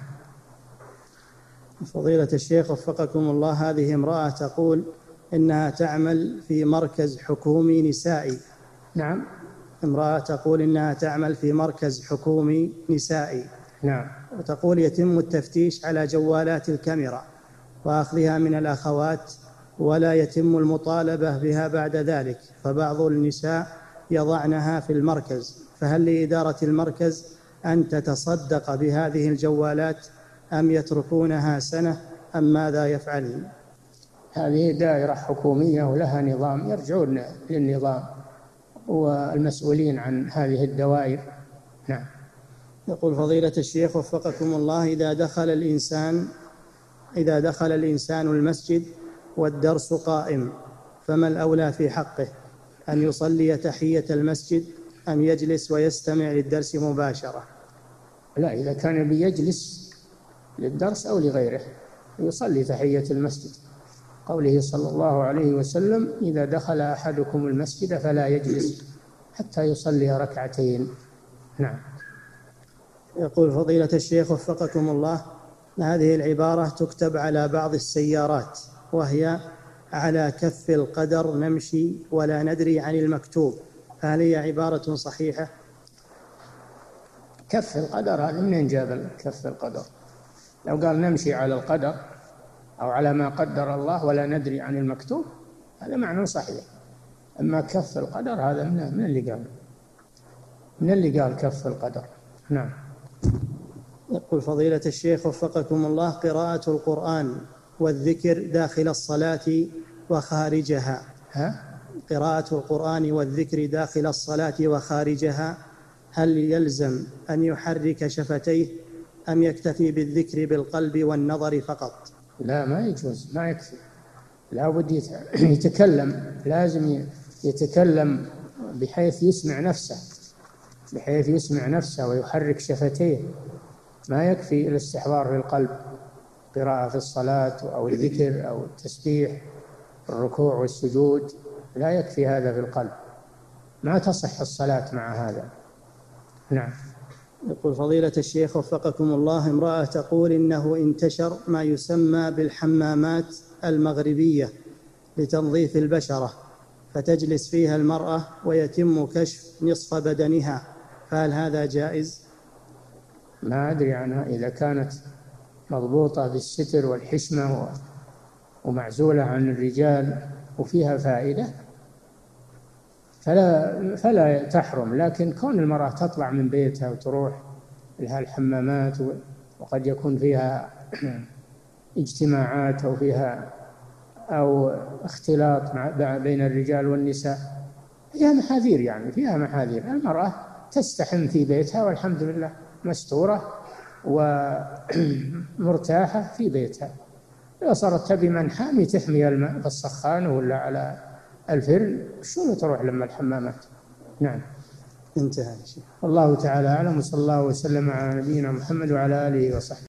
Speaker 2: فضيلة الشيخ وفقكم الله: هذه امرأة تقول إنها تعمل في مركز حكومي نسائي.
Speaker 3: نعم.
Speaker 2: امرأة تقول إنها تعمل في مركز حكومي نسائي.
Speaker 3: نعم.
Speaker 2: وتقول يتم التفتيش على جوالات الكاميرا وأخذها من الأخوات، ولا يتم المطالبة بها بعد ذلك، فبعض النساء يضعنها في المركز، فهل لإدارة المركز أن تتصدق بهذه الجوالات أم يتركونها سنة أم ماذا يفعلون؟
Speaker 3: هذه دائرة حكومية ولها نظام، يرجعون للنظام والمسؤولين عن هذه الدوائر. نعم.
Speaker 2: يقول فضيلة الشيخ وفقكم الله: إذا دخل الإنسان إذا دخل الإنسان المسجد والدرس قائم، فما الأولى في حقه، أن يصلي تحية المسجد أم يجلس ويستمع للدرس مباشرة؟
Speaker 3: لا، إذا كان بيجلس للدرس أو لغيره يصلي تحية المسجد، قوله صلى الله عليه وسلم: إذا دخل أحدكم المسجد فلا يجلس حتى يصلي ركعتين. نعم.
Speaker 2: يقول فضيلة الشيخ وفقكم الله، هذه العبارة تكتب على بعض السيارات وهي: على كف القدر نمشي ولا ندري عن المكتوب، هل هي عبارة صحيحة؟
Speaker 3: كف القدر هذا منين جاب كف القدر؟ لو قال نمشي على القدر أو على ما قدر الله ولا ندري عن المكتوب هذا معنى صحيح. أما كف القدر هذا من, من اللي قال من اللي قال كف القدر. نعم.
Speaker 2: يقول فضيلة الشيخ وفقكم الله، قراءة القرآن والذكر داخل الصلاة وخارجها
Speaker 3: ها؟
Speaker 2: قراءة القرآن والذكر داخل الصلاة وخارجها، هل يلزم أن يحرك شفتيه أم يكتفي بالذكر بالقلب والنظر فقط؟
Speaker 3: لا، ما يجوز، ما يكفي، لا بد يتكلم، لازم يتكلم بحيث يسمع نفسه بحيث يسمع نفسه ويحرك شفتيه. ما يكفي الاستحضار في القلب، قراءة في الصلاة أو الذكر أو التسبيح، الركوع والسجود، لا يكفي هذا في القلب، ما تصح الصلاة مع هذا. نعم.
Speaker 2: يقول فضيلة الشيخ وفقكم الله، امرأة تقول إنه انتشر ما يسمى بالحمامات المغربية لتنظيف البشرة، فتجلس فيها المرأة ويتم كشف نصف بدنها، فهل هذا جائز؟
Speaker 3: ما أدري عنها، إذا كانت مضبوطة بالستر والحشمة ومعزولة عن الرجال وفيها فائدة فلا فلا تحرم، لكن كون المرأة تطلع من بيتها وتروح لها الحمامات وقد يكون فيها اجتماعات أو فيها أو اختلاط مع بين الرجال والنساء، فيها محاذير، يعني فيها محاذير. المرأة تستحم في بيتها والحمد لله مستورة ومرتاحة في بيتها. إذا صارت تبي من حامي تحمي الماء بالسخان ولا على الفرن، شو تروح لما الحمامات. نعم.
Speaker 2: انتهى.
Speaker 3: الله تعالى أعلم، وصلى الله وسلم على نبينا محمد وعلى آله وصحبه.